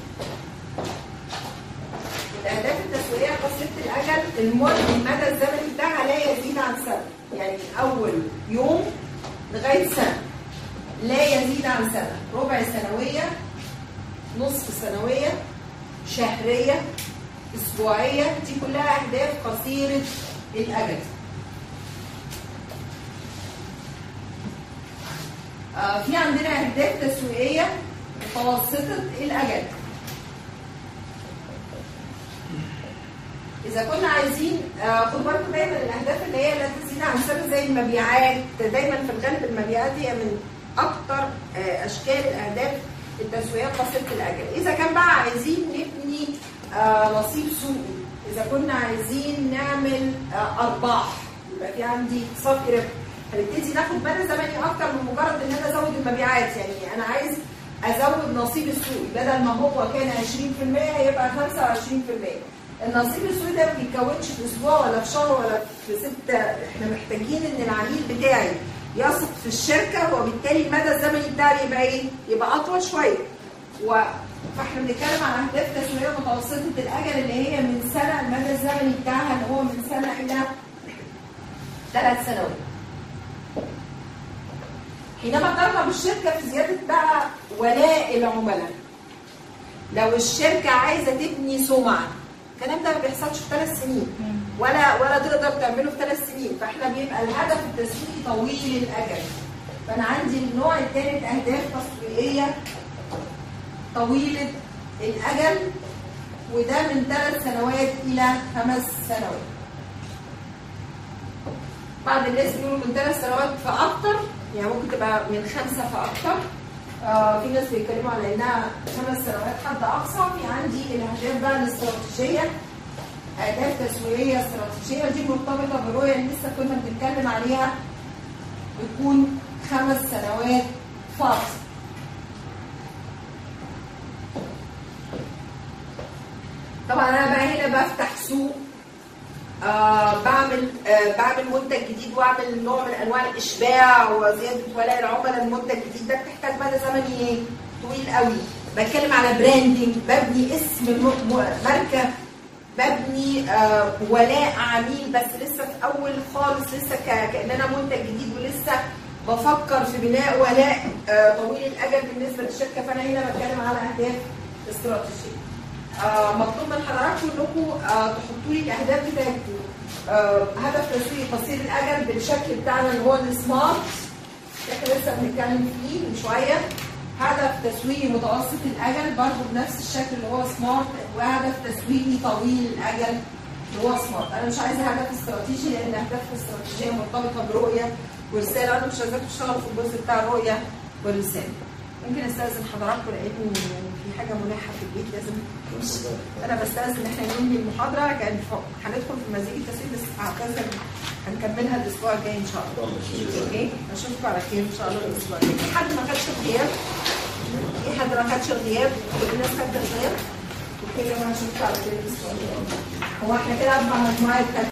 الاهداف التسويقيه قصيره الاجل المدى الزمني بتاعها لا يزيد عن سنه، يعني من اول يوم لغايه سنه، لا يزيد عن سنه، ربع سنويه، نصف سنويه، شهريه، اسبوعيه. دي كلها اهداف قصيره الاجل. آه في عندنا اهداف تسويقيه متوسطه الاجل. إذا كنا عايزين خدوا بالكم دايما الاهداف اللي هي لا تزيد عن سنه زي المبيعات، دايما في الغالب المبيعات هي من اكثر اشكال الاهداف التسويقيه قصيره الاجل. اذا كان بقى عايزين نبني نصيب سوقي، اذا كنا عايزين نعمل ارباح، يبقى في عندي صافي ربح، هنبتدي ناخد مدى زمني اكتر من مجرد ان انا ازود المبيعات. يعني انا عايز ازود نصيب السوقي، بدل ما هو كان عشرين في المية يبقى خمسة وعشرين في المية. النصيب السوقي ده ما بيتكونش في اسبوع ولا في شهر ولا في ستة. احنا محتاجين ان العميل بتاعي يثق في الشركه، وبالتالي المدى الزمني بتاعي يبقى ايه؟ يبقى اطول شويه. و فاحنا بنتكلم عن اهداف تسويقيه متوسطه الاجل اللي هي من سنه، المدى الزمني بتاعها اللي هو من سنه الى ثلاث سنوات. حينما ترغب الشركه في زياده بقى ولاء العملاء، لو الشركه عايزه تبني سمعه، الكلام ده ما بيحصلش في ثلاث سنين ولا ولا تقدر تعمله في ثلاث سنين، فاحنا بيبقى الهدف التسويقي طويل الاجل. فانا عندي النوع الثالث اهداف تسويقيه طويله الاجل، وده من ثلاث سنوات الى خمس سنوات. بعض الناس بيقولوا من ثلاث سنوات فاكثر، يعني ممكن تبقى من خمسه فاكثر. آه في ناس بيتكلموا على انها خمس سنوات حد اقصى. في عندي الاهداف بقى الاستراتيجيه، اهداف تسويقيه استراتيجيه، دي مرتبطه بالرؤيه اللي لسه كنا بنتكلم عليها، بتكون خمس سنوات فقط. طبعا انا بقى هنا بفتح سوق، آه بعمل آه بعمل منتج جديد، واعمل نوع من انواع الاشباع وزياده ولاء العملاء. المنتج الجديد ده بتحتاج مدى زمني ايه؟ طويل قوي. بتكلم على براندنج، ببني اسم ماركه، ببني آه ولاء عميل، بس لسه في اول خالص، لسه كاننا منتج جديد ولسه بفكر في بناء ولاء آه طويل الاجل بالنسبه للشركه. فانا هنا بتكلم على اهداف استراتيجيه. آه مطلوب من حضراتكم انكم آه تحطوا لي الاهداف بتاعتكم. آه هدف تسويقي قصير الاجل بالشكل بتاعنا اللي هو السمارت، احنا لسه بنتكلم فيه من شويه. هدف تسويقي متوسط الاجل برضه بنفس الشكل اللي هو سمارت، وهدف تسويقي طويل الاجل اللي هو سمارت. انا مش عايزه هدف استراتيجي، لان الاهداف الاستراتيجيه مرتبطه برؤيه ورساله، انا مش عايزاكم تشتغلوا في الجزء بتاع الرؤيه والرساله. ممكن استاذن حضراتكم لان في حاجه ملحه في البيت لازم تمشي. انا بستاذن ان احنا ننهي المحاضره، كان هندخل في مزيج التسويق بس اعتذر، هنكملها الاسبوع الجاي ان شاء الله. اوكي، اشوفكم على خير ان شاء الله الاسبوع الجاي. في حد ما خدش الغياب؟ في حد ما خدش الغياب؟ كل الناس خدت الغياب؟ اوكي يا جماعه اشوفكم على خير الاسبوع الجاي. هو احنا كده اربع مجموعات.